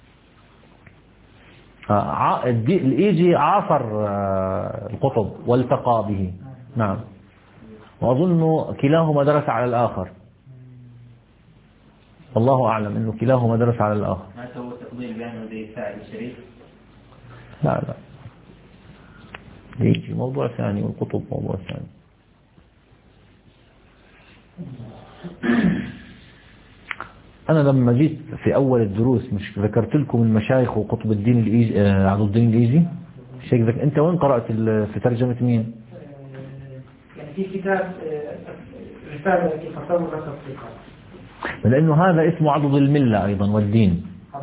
ع... الدي... الإيجي عاصر القطب والتقى به. نعم وأظن كلاهما درس على الآخر، الله أعلم أنه كلاهما درس على الآخر. ما سوى تفضيل بأنه زي سعد الشريف؟ لا لا يجي موضوع ثاني والقطب موضوع ثاني. أنا لما جيت في أول الدروس مش ذكرت لكم المشايخ وقطب الدين الإيجي عضد الدين الإيجي شيخ ذك... أنت وين قرأت في ترجمة مين؟ يعني في كتاب رسالة في تصور التصديقات، لأنه هذا اسمه عضد الملة أيضا والدين،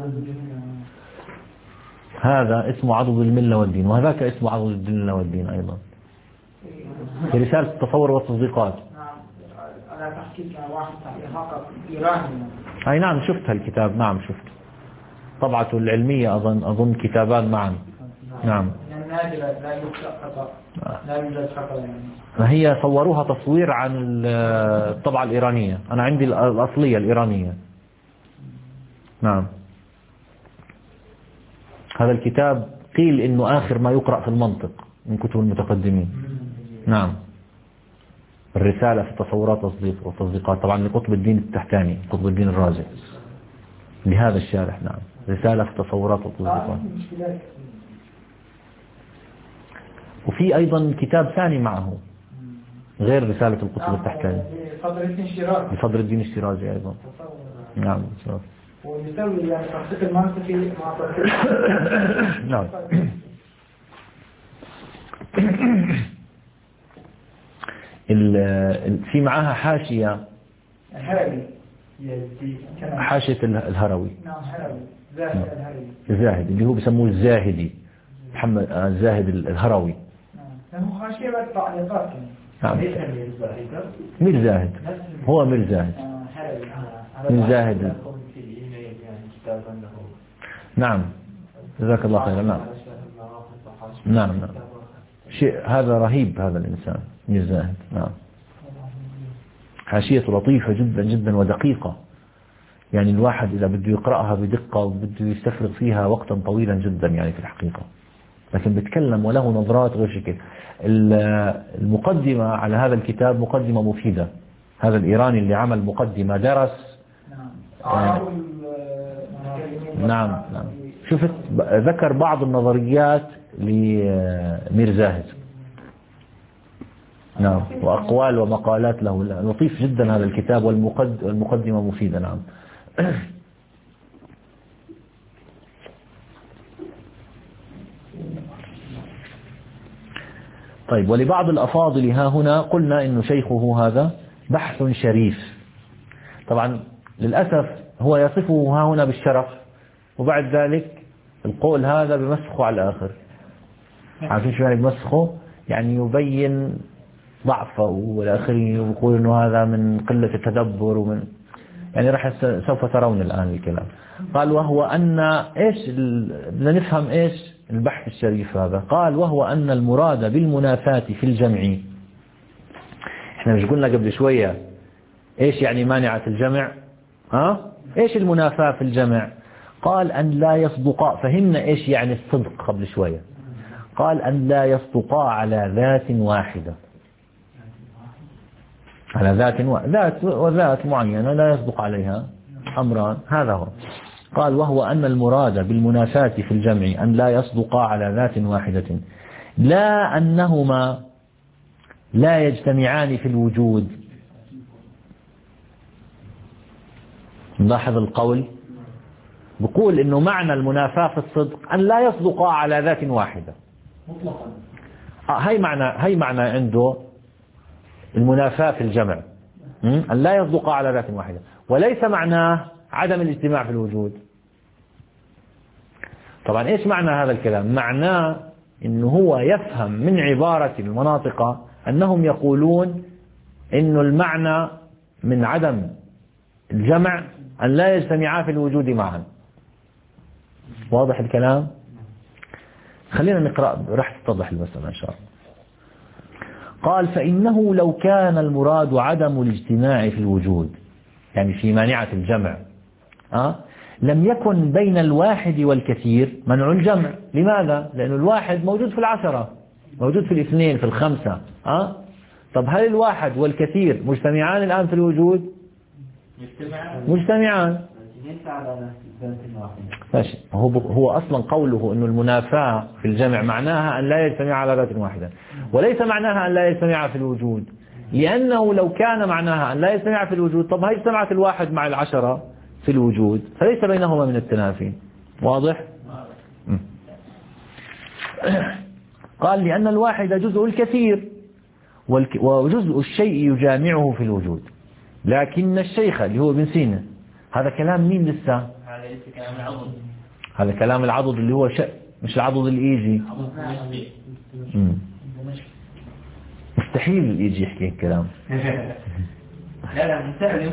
هذا اسمه عضد الملة والدين وهذاك اسمه عضد الملة والدين أيضا في رسالة التصور والتصديقات. نعم على تحقيق واحد تحقيق إيراني. أي نعم شفت هالكتاب. نعم شفت طبعته العلمية أظن أظن كتابان معا. نعم النادرة لا يوجد خطأ لا يوجد خطأ يعني. هي صوروها تصوير عن الطبعة الإيرانية، أنا عندي الأصلية الإيرانية. نعم هذا الكتاب قيل إنه آخر ما يقرأ في المنطق من كتب المتقدمين. نعم الرسالة في التصورات والتصديقات طبعا لقطب الدين التحتاني قطب الدين الرازي لهذا الشارح. نعم رسالة في التصورات والتصديقات. وفي أيضا كتاب ثاني معه غير رسالة القطب التحتاني لفضل الدين الشيرازي أيضا. نعم ويسوي يعني تحقيق المنطقي مع تحقيق. نعم في معاها حاشية حاشية الهروي. نعم هروي زاهد الهروي الزاهد اللي هو بيسموه الزاهدي محمد الزاهد الهروي. له خاشية والتعليقات. نعم. مير زاهد هو مير زاهد مير زاهد. نعم جزاك الله خيرا. نعم نعم نعم شيء هذا رهيب هذا الإنسان مير زاهد. نعم حاشية لطيفة جدا جدا ودقيقة، يعني الواحد إذا بده يقرأها بدقة وبده يستفرغ فيها وقتا طويلا جدا يعني في الحقيقة، لكن بيتكلم وله نظرات غير شكل. المقدمة على هذا الكتاب مقدمة مفيدة. هذا الإيراني اللي عمل مقدمة درس. آه نعم نعم شفت ذكر بعض النظريات لمير زاهد. نعم وأقوال ومقالات له. لطيف جدا هذا الكتاب والمقدمة مفيدة. نعم طيب ولبعض الأفاضل ها هنا قلنا إنه شيخه هذا بحث شريف. طبعا للأسف هو يصفه ها هنا بالشرف، وبعد ذلك القول هذا بمسخه على الآخر. عارفين شو يعني بمسخه؟ يعني يبين ضعفه والآخرين ويقول إنه هذا من قلة التدبر ومن يعني راح سوف ترون الآن الكلام. قال وهو أن إيش بدنا نفهم إيش البحث الشريف هذا. قال وهو أن المراد بالمنافاة في الجمع، احنا مش قلنا قبل شوية إيش يعني مانعة الجمع؟ ها؟ إيش المنافاة في الجمع؟ قال أن لا يصدقا. فهمنا إيش يعني الصدق قبل شوية. قال أن لا يصدقا على ذات واحدة، على ذات و... ذات وذات معينة لا يصدق عليها أمران. هذا هو. قال وهو أن المراد بالمنافاة في الجمع أن لا يصدقا على ذات واحدة، لا أنهما لا يجتمعان في الوجود. نلاحظ القول بقول إنه معنى المنافاة في الصدق أن لا يصدقا على ذات واحدة مطلقا. آه هي معنى هي معنى عنده المنافاة في الجمع، أن لا يصدقا على ذات واحدة، وليس معناه عدم الاجتماع في الوجود. طبعا إيش معنى هذا الكلام؟ معناه إنه هو يفهم من عبارة المناطق أنهم يقولون إنه المعنى من عدم الجمع أن لا يجتمعا في الوجود معا. واضح الكلام؟ خلينا نقرأ راح تتضح المسألة إن شاء الله. قال فإنه لو كان المراد عدم الاجتماع في الوجود، يعني في مانعة الجمع، أه؟ لم يكن بين الواحد والكثير منع الجمع. لماذا؟ لأن الواحد موجود في العشرة، موجود في الاثنين في الخمسة. أه؟ طب هل الواحد والكثير مجتمعان الآن في الوجود؟ مجتمعان. ماشي. هو هو أصلا قوله إنه المنافاة في الجمع معناها أن لا يجتمع على ذات واحدة، وليس معناها أن لا يجتمع في الوجود، لأنه لو كان معناها أن لا يجتمع في الوجود طب هي اجتمعت الواحد مع العشرة في الوجود، فليس بينهما من التنافي. واضح؟ قال لأن الواحد جزء الكثير وجزء الشيء يجامعه في الوجود، لكن الشيخ اللي هو ابن سينا هذا كلام مين لسه؟ هذا كلام العضد اللي هو شيء مش العضد الإيجي. مستحيل الإيجي يحكي الكلام. لا لا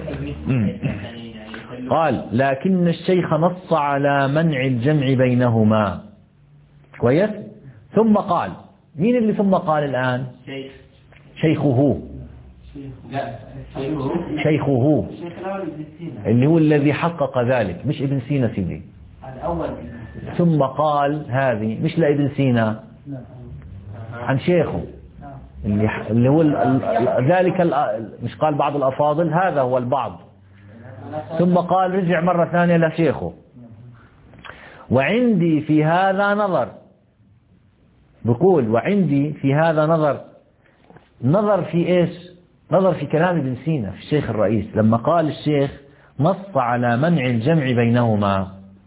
قال لكن الشيخ نص على منع الجمع بينهما. كويس؟ ثم قال مين اللي ثم قال الآن؟ شيخ شيخه لا شيخه اللي هو الذي حقق ذلك، مش ابن سينا سيدي. الأول ثم قال هذه مش لابن سينا، عن شيخه اللي اللي هو ذلك مش قال بعض الأفاضل، هذا هو البعض. ثم قال رجع مرة ثانية لشيخه. وعندي في هذا نظر، بقول وعندي في هذا نظر. نظر في إيش؟ نظر في كلام ابن سينا في الشيخ الرئيس لما قال الشيخ نص على منع الجمع بينهما.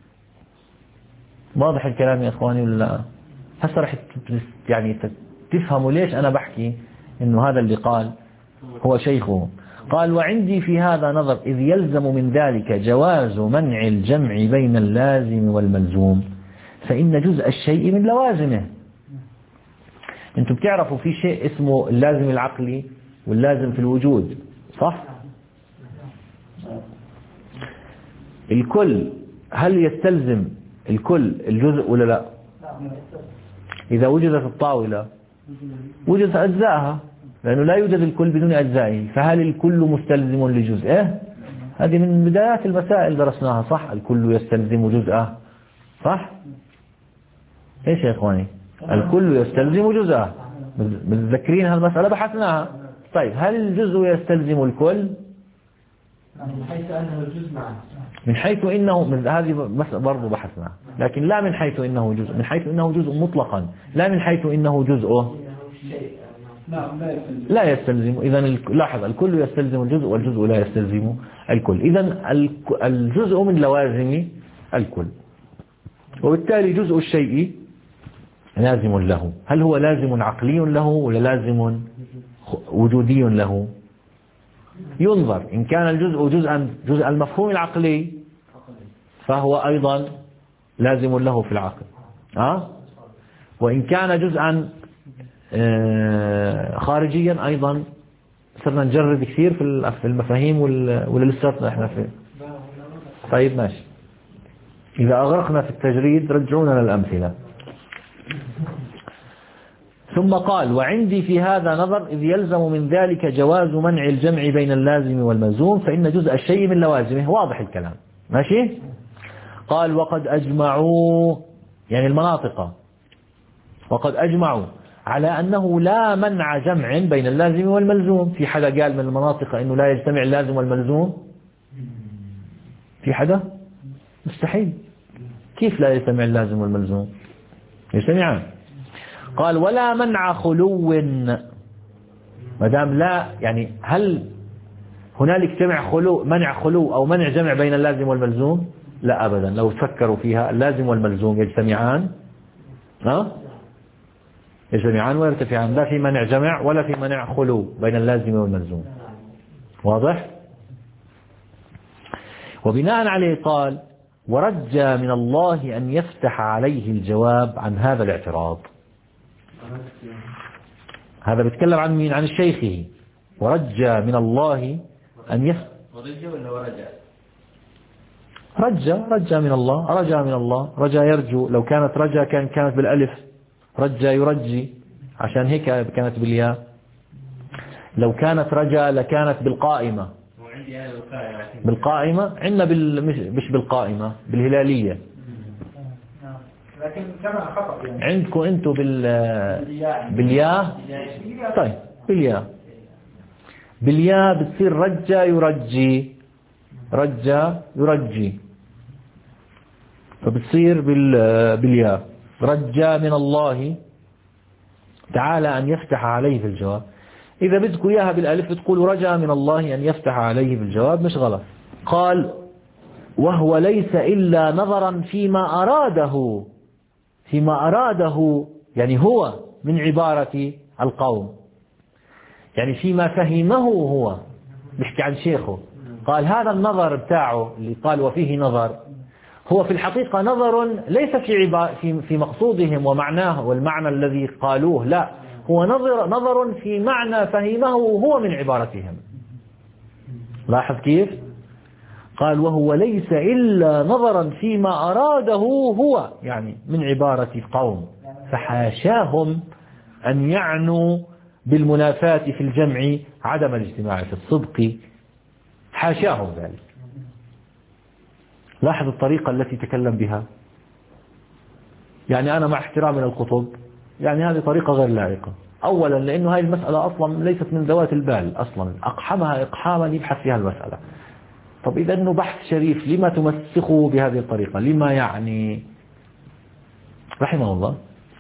واضح الكلام يا إخواني ولا لا؟ هسه رح يعني تفهموا ليش أنا بحكي إنه هذا اللي قال هو شيخه. قال وعندي في هذا نظر، إذ يلزم من ذلك جواز منع الجمع بين اللازم والملزوم، فإن جزء الشيء من لوازمه. أنتم بتعرفوا في شيء اسمه اللازم العقلي واللازم في الوجود، صح؟ الكل هل يستلزم الكل الجزء ولا لا؟ إذا وجدت الطاولة وجدت أجزائها، لأنه لا يوجد الكل بدون أجزائه، فهل الكل مستلزم لجزئه؟ هذه من بدايات المسائل درسناها، صح؟ الكل يستلزم جزءه، صح؟ إيش يا إخواني؟ الكل يستلزم جزءه، متذكرين هالمسألة بحثناها. طيب هل الجزء يستلزم الكل؟ من حيث أنه الجزء معه، من حيث إنه من هذه برضو بحثناها، لكن لا من حيث إنه جزء، من حيث إنه جزء مطلقا، لا من حيث إنه جزءه لا يستلزم. إذا لاحظ الكل يستلزم الجزء والجزء لا يستلزم الكل. إذا الجزء من لوازم الكل، وبالتالي جزء الشيء لازم له. هل هو لازم عقلي له ولا لازم وجودي له؟ ينظر. إن كان الجزء جزءا جزء المفهوم العقلي فهو أيضا لازم له في العقل، أه؟ وإن كان جزءا خارجيا أيضا صرنا نجرب كثير في المفاهيم ولا لساتنا احنا في. طيب ماشي، إذا أغرقنا في التجريد رجعونا للأمثلة. ثم قال: وعندي في هذا نظر، إذ يلزم من ذلك جواز منع الجمع بين اللازم والملزوم، فإن جزء الشيء من لوازمه. واضح الكلام، ماشي. قال: وقد أجمعوا، يعني المناطق، وقد أجمعوا على أنه لا منع جمع بين اللازم والملزوم. في حدا قال من المناطق أنه لا يجتمع اللازم والملزوم؟ في حدا؟ مستحيل. كيف لا يجتمع اللازم والملزوم؟ يجتمعان. قال: ولا منع خلو، ما دام لا، يعني هل هنالك جمع خلو، منع خلو أو منع جمع بين اللازم والملزوم؟ لا أبدا. لو تفكروا فيها اللازم والملزوم يجتمعان، ها؟ يجتمعان ويرتفعان، لا في منع جمع ولا في منع خلو بين اللازم والملزوم. واضح؟ وبناء عليه قال: ورجى من الله أن يفتح عليه الجواب عن هذا الاعتراض. هذا بيتكلم عن مين؟ عن شيخه. ورجى من الله أن يفتح. ورجى ولا ورجى؟ رجى، رجى من الله، رجى من الله، رجى يرجو. لو كانت رجى كان كانت بالألف، رجى يرجي، عشان هيك كانت بالياء. لو كانت رجى لكانت بالقائمة. بالقائمة عندنا بال... مش بالقائمة، بالهلالية. لكن كما خطأ يعني. عندكم انتم بال بالياء. طيب بالياء، بالياء بتصير رجى يرجي، رجى يرجي، فبتصير بال بالياء رجى من الله تعالى أن يفتح عليه في الجواب. إذا بدكم إياها بالألف بتقولوا رجى من الله أن يفتح عليه في الجواب، مش غلط. قال: وهو ليس إلا نظرا فيما أراده، فيما أراده يعني هو من عبارة القوم، يعني فيما فهمه هو، بيحكي عن شيخه. قال هذا النظر بتاعه اللي قال وفيه نظر، هو في الحقيقة نظر ليس في عبارة في في مقصودهم ومعناه والمعنى الذي قالوه، لا، هو نظر نظر في معنى فهمه هو من عبارتهم. لاحظ كيف؟ قال: وهو ليس إلا نظرا فيما أراده هو، يعني من عبارة القوم، فحاشاهم أن يعنوا بالمنافاة في الجمع عدم الاجتماع في الصدق، حاشاهم ذلك. لاحظ الطريقة التي تكلم بها. يعني أنا مع احترامي للخطب، يعني هذه طريقة غير لائقة. أولا لأنه هذه المسألة أصلا ليست من ذوات البال، أصلا أقحمها إقحاما يبحث فيها المسألة. طب إذا أنه بحث شريف لما تمسخه بهذه الطريقة؟ لما يعني رحمه الله.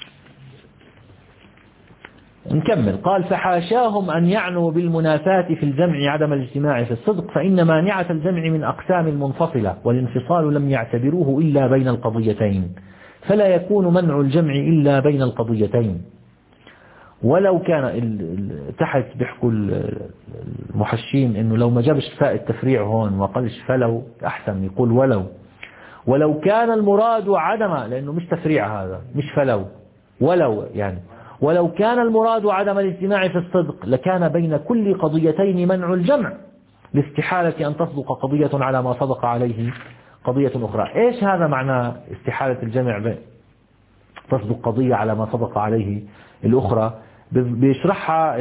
نكمل. قال: فحاشاهم أن يعنوا بالمنافاة في الجمع عدم الاجتماع في الصدق، فإن مانعة الجمع من أقسام المنفصلة، والانفصال لم يعتبروه إلا بين القضيتين، فلا يكون منع الجمع إلا بين القضيتين. ولو كان تحت بيحكوا المحشين إنه لو ما جابش فاء التفريع هون ما قالش فلو، أحسن يقول ولو. ولو كان المراد عدم، لأنه مش تفريع، هذا مش فلو، ولو يعني ولو كان المراد عدم الاجتماع في الصدق لكان بين كل قضيتين منع الجمع لاستحالة أن تصدق قضية على ما صدق عليه قضية أخرى. إيش هذا معنى استحالة الجمع بين تصدق قضية على ما صدق عليه الأخرى؟ بيشرحها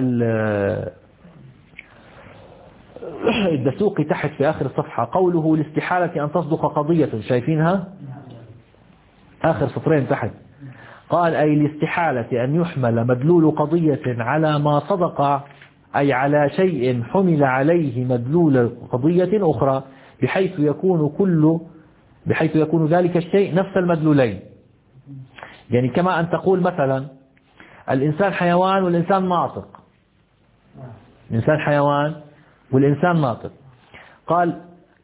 الدسوقي تحت في آخر الصفحة، قوله لاستحالة أن تصدق قضية، شايفينها آخر سطرين تحت، قال أي لاستحالة أن يحمل مدلول قضية على ما صدق، أي على شيء حمل عليه مدلول قضية أخرى، بحيث يكون كل بحيث يكون ذلك الشيء نفس المدلولين. يعني كما أن تقول مثلا الإنسان حيوان والإنسان ناطق، الإنسان حيوان والإنسان ناطق، قال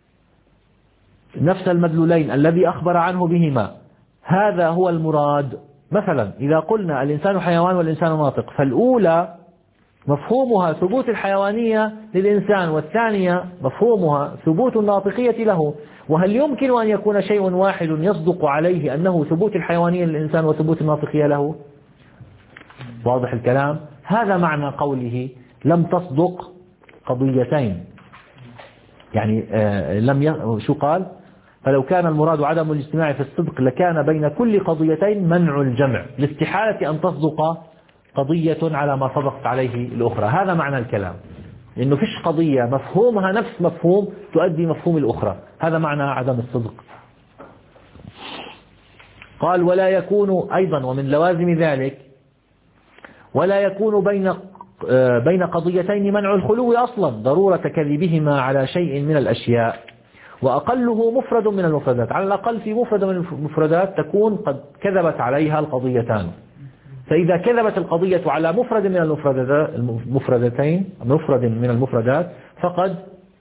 نفس المدلولين الذي أخبر عنه بهما، هذا هو المراد. مثلا إذا قلنا الإنسان حيوان والإنسان ناطق، فالأولى مفهومها ثبوت الحيوانية للإنسان، والثانية مفهومها ثبوت الناطقية له. وهل يمكن أن يكون شيء واحد يصدق عليه أنه ثبوت الحيوانية للإنسان وثبوت الناطقية له؟ واضح الكلام؟ هذا معنى قوله لم تصدق قضيتين. يعني آه لم ي... شو قال؟ فلو كان المراد عدم الاجتماع في الصدق لكان بين كل قضيتين منع الجمع لاستحالة أن تصدق قضية على ما صدقت عليه الأخرى. هذا معنى الكلام، إنه فيش قضية مفهومها نفس مفهوم تؤدي مفهوم الأخرى، هذا معنى عدم الصدق. قال ولا يكون أيضا ومن لوازم ذلك ولا يكون بين بين قضيتين منع الخلو أصلا ضرورة كذبهما على شيء من الأشياء، وأقله مفرد من المفردات. على الأقل في مفرد من المفردات تكون قد كذبت عليها القضيتان، فإذا كذبت القضية على مفرد من المفردتين مفرد من المفردات فقد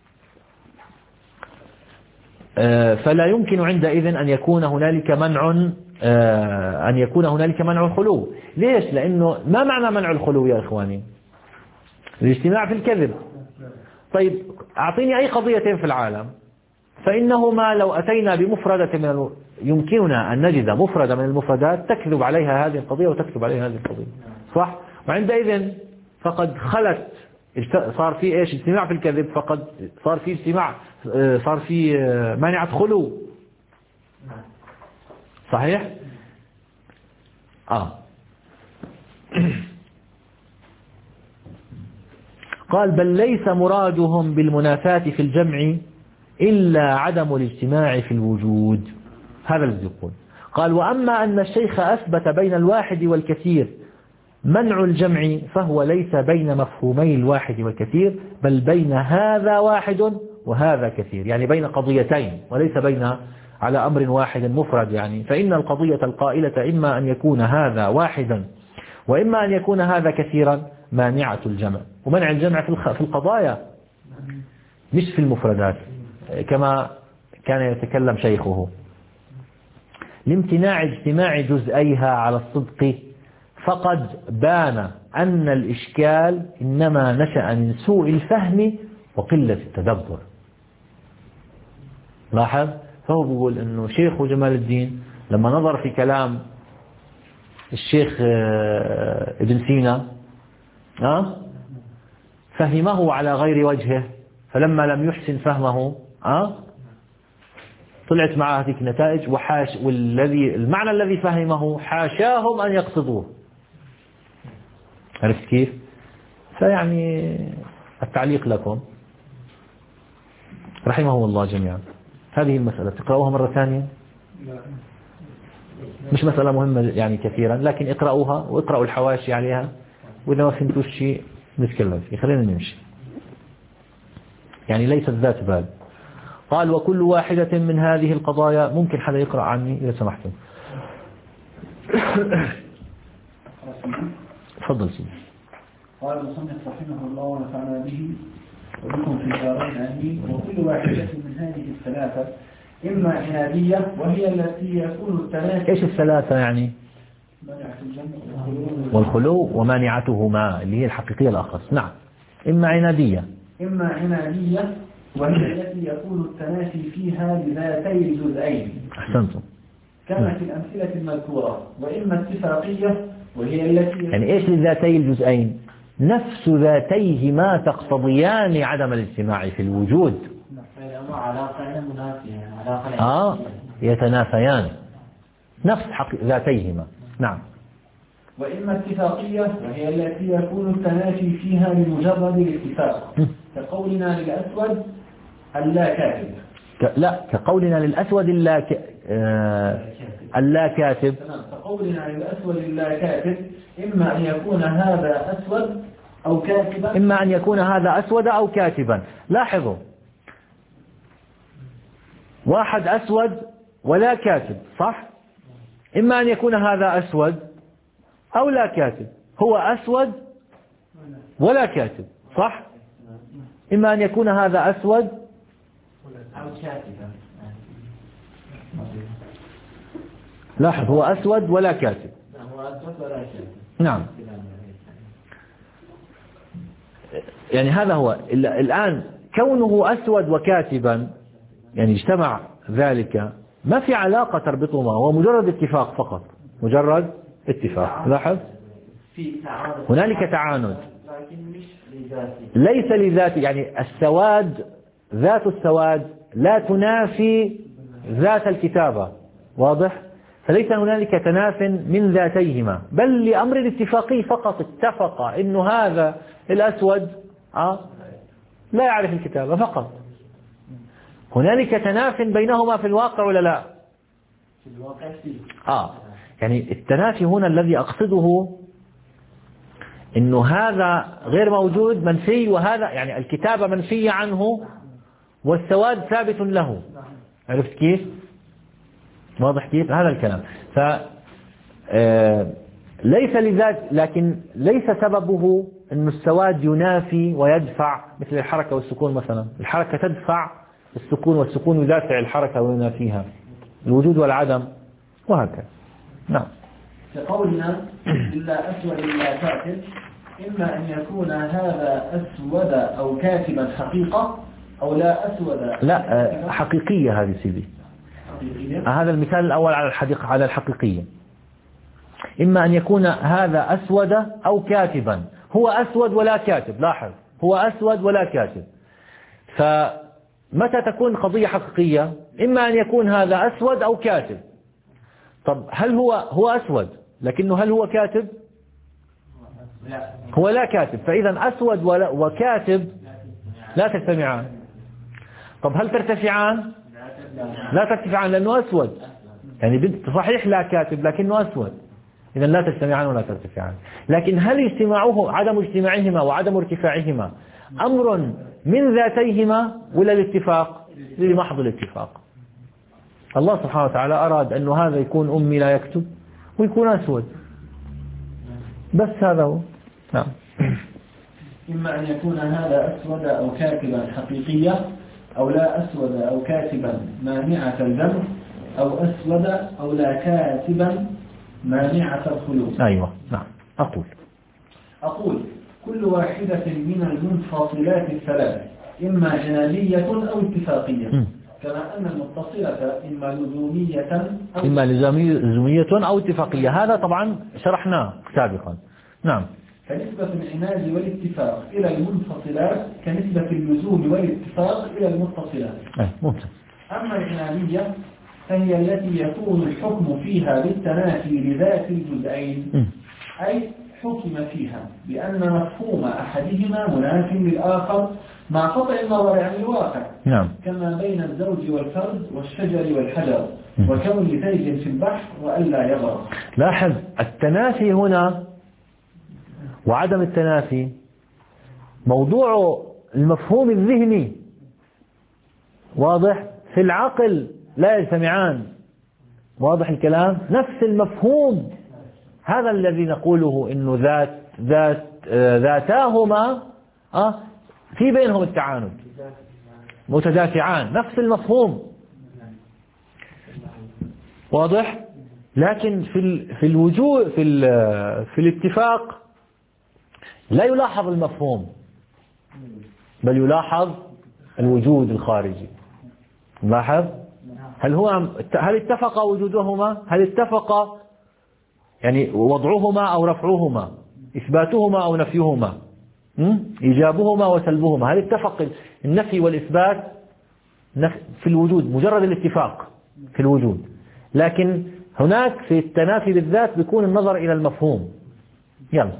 فلا يمكن عندئذ أن يكون هنالك منع أن يكون هنالك منع الخلو. ليش؟ لأنه ما معنى منع الخلو يا إخواني؟ الاجتماع في الكذب. طيب أعطيني أي قضيتين في العالم، فإنهما لو أتينا بمفردة من الم... يمكننا أن نجد مفردة من المفردات تكذب عليها هذه القضية وتكذب عليها هذه القضية، صح؟ وعندئذ فقد خلت، صار في إيش؟ اجتماع في الكذب، فقد صار في اجتماع، صار في مانعة خلو، صحيح؟ آه قال بل ليس مرادهم بالمنافاة في الجمع إلا عدم الاجتماع في الوجود. هذا الذي يقول. قال وأما أن الشيخ أثبت بين الواحد والكثير منع الجمع فهو ليس بين مفهومي الواحد والكثير، بل بين هذا واحد وهذا كثير، يعني بين قضيتين وليس بين على أمر واحد مفرد. يعني فإن القضية القائلة إما أن يكون هذا واحدا وإما أن يكون هذا كثيرا مانعة الجمع. ومنع الجمع في القضايا مش في المفردات كما كان يتكلم شيخه. لامتناع اجتماع جزئيها على الصدق فقد بان أن الإشكال إنما نشأ من سوء الفهم وقلة التدبر. لاحظ، فهو بيقول أنه شيخ جمال الدين لما نظر في كلام الشيخ ابن سينا أه؟ فهمه على غير وجهه، فلما لم يحسن فهمه أه؟ طلعت معه هذه النتائج. وحاش والذي المعنى الذي فهمه حاشاهم أن يقصدوه. عرفت كيف؟ فيعني التعليق لكم رحمه الله جميعا. هذه المسألة تقرأوها مرة ثانية، مش مسألة مهمة يعني كثيرا، لكن اقرأوها واقرأوا الحواشي عليها، وإذا ما فهمتوش شيء نتكلم فيه. خلينا نمشي، يعني ليست ذات بال. قال وكل واحدة من هذه القضايا، ممكن حدا يقرأ عني إذا سمحتم؟ تفضل سيدي. قال المصنف رحمه الله ونفعنا به وبكم في الدارين آمين. وكل واحدة من هذه الثلاثة إما عنادية وهي التي يكون الثلاثة. إيش الثلاثة يعني؟ مانعة الجمع والخلو ومانعتهما اللي هي الحقيقية الأخص. نعم. إما عنادية إما عنادية وهي التي يكون التنافي فيها بذاتي الجزئين. أحسنتم. كما في الأمثلة المذكورة. وإما اتفاقية وهي التي يعني إيش لذاتي الجزئين؟ نفس ذاتيهما تقتضيان عدم الاجتماع في الوجود. علاقة منافية، علاقة آه يتنافيان نفس حق ذاتيهما. نعم. وإما اتفاقية وهي التي يكون التنافي فيها لمجرد الاتفاق كقولنا للأسود اللا كاتب. ك... لا كقولنا للأسود اللا ك... آه... اللا كاتب. كقولنا للأسود اللا كاتب إما أن يكون هذا أسود أو كاتبا. إما أن يكون هذا أسود أو كاتبا. لاحظوا واحد أسود ولا كاتب صح؟ إما أن يكون هذا أسود أو لا كاتب. هو أسود ولا كاتب صح؟ إما أن يكون هذا أسود أو كاتبا. لاحظ هو أسود ولا كاتب. هو أسود ولا كاتب. نعم. يعني هذا هو الآن كونه أسود وكاتبا يعني اجتمع ذلك ما في علاقة تربطهما، هو مجرد اتفاق فقط، مجرد اتفاق. لاحظ هنالك تعاند ليس لذاته، يعني السواد ذات السواد لا تنافي ذات الكتابة، واضح؟ فليس هنالك تناف من ذاتيهما، بل لأمر الاتفاقي فقط اتفق إنه هذا الأسود آه لا يعرف الكتابة فقط. هنالك تناف بينهما في الواقع ولا لا؟ في الواقع فيه. آه يعني التنافي هنا الذي أقصده إنه هذا غير موجود منفي، وهذا يعني الكتابة منفية عنه والسواد ثابت له. عرفت كيف؟ واضح كيف؟ هذا الكلام. ف ليس لذات، لكن ليس سببه أن السواد ينافي ويدفع، مثل الحركة والسكون مثلا، الحركة تدفع السكون والسكون يدافع الحركة وينافيها، الوجود والعدم وهكذا. نعم. كقولنا إلا أسود إلا كاتب، إما أن يكون هذا أسود أو كاتبا حقيقة أو لا أسود. لا حقيقية هذه سيدي. حقيقية. هذا المثال الأول على الحقيقة، على الحقيقية. إما أن يكون هذا أسود أو كاتبا، هو أسود ولا كاتب. لاحظ هو أسود ولا كاتب. فمتى تكون قضية حقيقية؟ إما أن يكون هذا أسود أو كاتب. طب هل هو هو أسود لكنه هل هو كاتب؟ لا. هو لا كاتب. فإذا أسود وكاتب لا تجتمعان. طب هل ترتفعان؟ لا ترتفعان لأنه أسود، يعني صحيح لا كاتب لكنه أسود، إذا لا تجتمعان ولا ترتفعان. لكن هل اجتماعه عدم اجتماعهما وعدم ارتفاعهما أمر من ذاتيهما ولا الاتفاق؟ لمحض الاتفاق. الله سبحانه وتعالى أراد أنه هذا يكون أمي لا يكتب ويكون أسود، بس هذا هو. نعم. إما أن يكون هذا أسود أو كاتبا حقيقية أو لا أسود أو كاتبا مانعة الجمع أو أسود أو لا كاتبا مانعة الخلود. أيوة. نعم. أقول أقول كل واحدة من المنفصلات الثلاث إما جنالية أو اتفاقية، م. كما أن المتصلة إما لزومية أو إما لزومية أو اتفاقية. هذا طبعا شرحناه سابقا. نعم. فنسبة العناد والاتفاق إلى المنفصلات كنسبة اللزوم والاتفاق إلى المتصلات. أي ممتاز. أما العنادية فهي التي يكون الحكم فيها بالتنافي لذات الجزئين، م. أي حكم فيها بأن مفهوم أحدهما مناف للآخر مع قطع النظر عن الواقع. نعم. كما بين الزوج والفرد والشجر والحجر، م. وكون ثلج في البحر وألا يغرق. لاحظ التنافي هنا وعدم التنافي موضوع المفهوم الذهني، واضح؟ في العقل لا يجتمعان، واضح الكلام؟ نفس المفهوم هذا الذي نقوله إنه ذات ذات ذاتاهما آه في بينهم التعاند، متدافعان، نفس المفهوم، واضح؟ لكن في في الوجود في في الاتفاق لا يلاحظ المفهوم بل يلاحظ الوجود الخارجي. لاحظ هل هو هل اتفق وجودهما؟ هل اتفق يعني وضعهما أو رفعهما، إثباتهما أو نفيهما، إيجابهما وسلبهما، هل اتفق النفي والإثبات في الوجود، مجرد الاتفاق في الوجود. لكن هناك في التنافي بالذات بيكون النظر إلى المفهوم. يلا.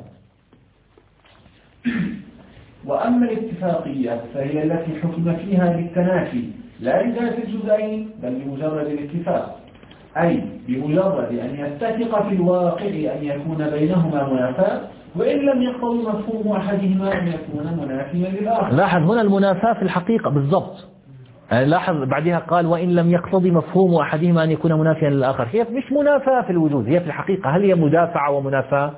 وأما الاتفاقية فهي التي حكم فيها بالتنافي لا لذات الجزئين بل بمجرد الاتفاق، أي بمجرد أن يتفق في الواقع أن يكون بينهما منافاة، وإن لم يقتضي مفهوم أحدهما أن يكون منافيا للآخر. لاحظ هنا المنافاة في الحقيقة بالضبط، يعني لاحظ بعدها قال وإن لم يقتضي مفهوم أحدهما أن يكون منافيا للآخر. هي مش منافاة في الوجود، هي في الحقيقة. هل هي مدافعة ومنافاة؟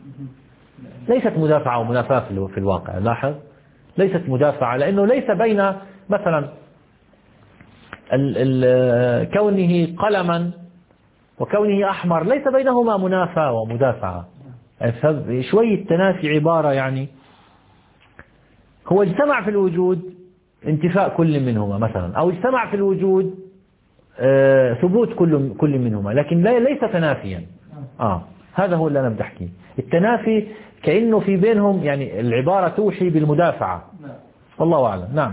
ليست مدافعة ومنافاة في الواقع. لاحظ ليست مدافعة، لأنه ليس بين مثلا ال ال كونه قلما وكونه أحمر ليس بينهما منافاة ومدافعة. شوية تنافي عبارة يعني هو اجتمع في الوجود انتفاء كل منهما مثلا، أو اجتمع في الوجود آه ثبوت كل كل منهما، لكن ليس تنافيا. آه هذا هو اللي أنا بدي أحكيه. التنافي كأنه في بينهم يعني العبارة توحي بالمدافعة. والله أعلم. نعم.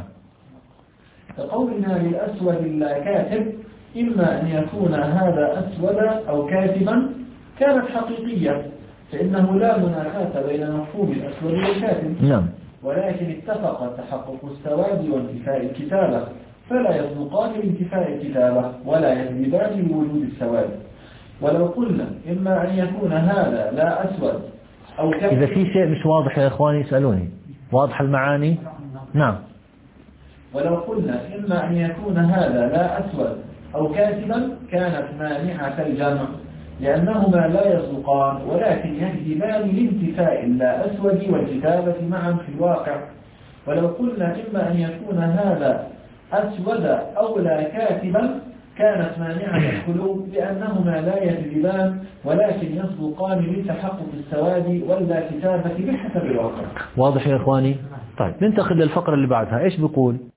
فقولنا للأسود لا كاتب إما أن يكون هذا أسود أو كاتبا كانت حقيقية، فإنه لا منافاة بين مفهوم الأسود والكاتب. نعم. ولكن اتفق تحقق السواد وانتفاء الكتابة، فلا يصدقان لانتفاء الكتابة ولا يجذبان لوجود السواد. ولو قلنا إما أن يكون هذا لا أسود أو كاتب. إذا في شيء مش واضح يا إخواني اسألوني. واضح المعاني؟ نعم. ولو قلنا إما أن يكون هذا لا أسود أو كاتبا كانت مانعة الجمع، لأنهما لا يصدقان ولكن يجذبان لانتفاء اللا أسود والكتابة معا في الواقع. ولو قلنا إما أن يكون هذا أسود أو لا كاتبا كانت مانعة الخلو، لأنهما لا يجذبان ولكن يصدقان لتحقق السواد واللا كتابة بحسب الواقع. واضح يا إخواني؟ طيب ننتقل للفقرة اللي بعدها. إيش بيقول؟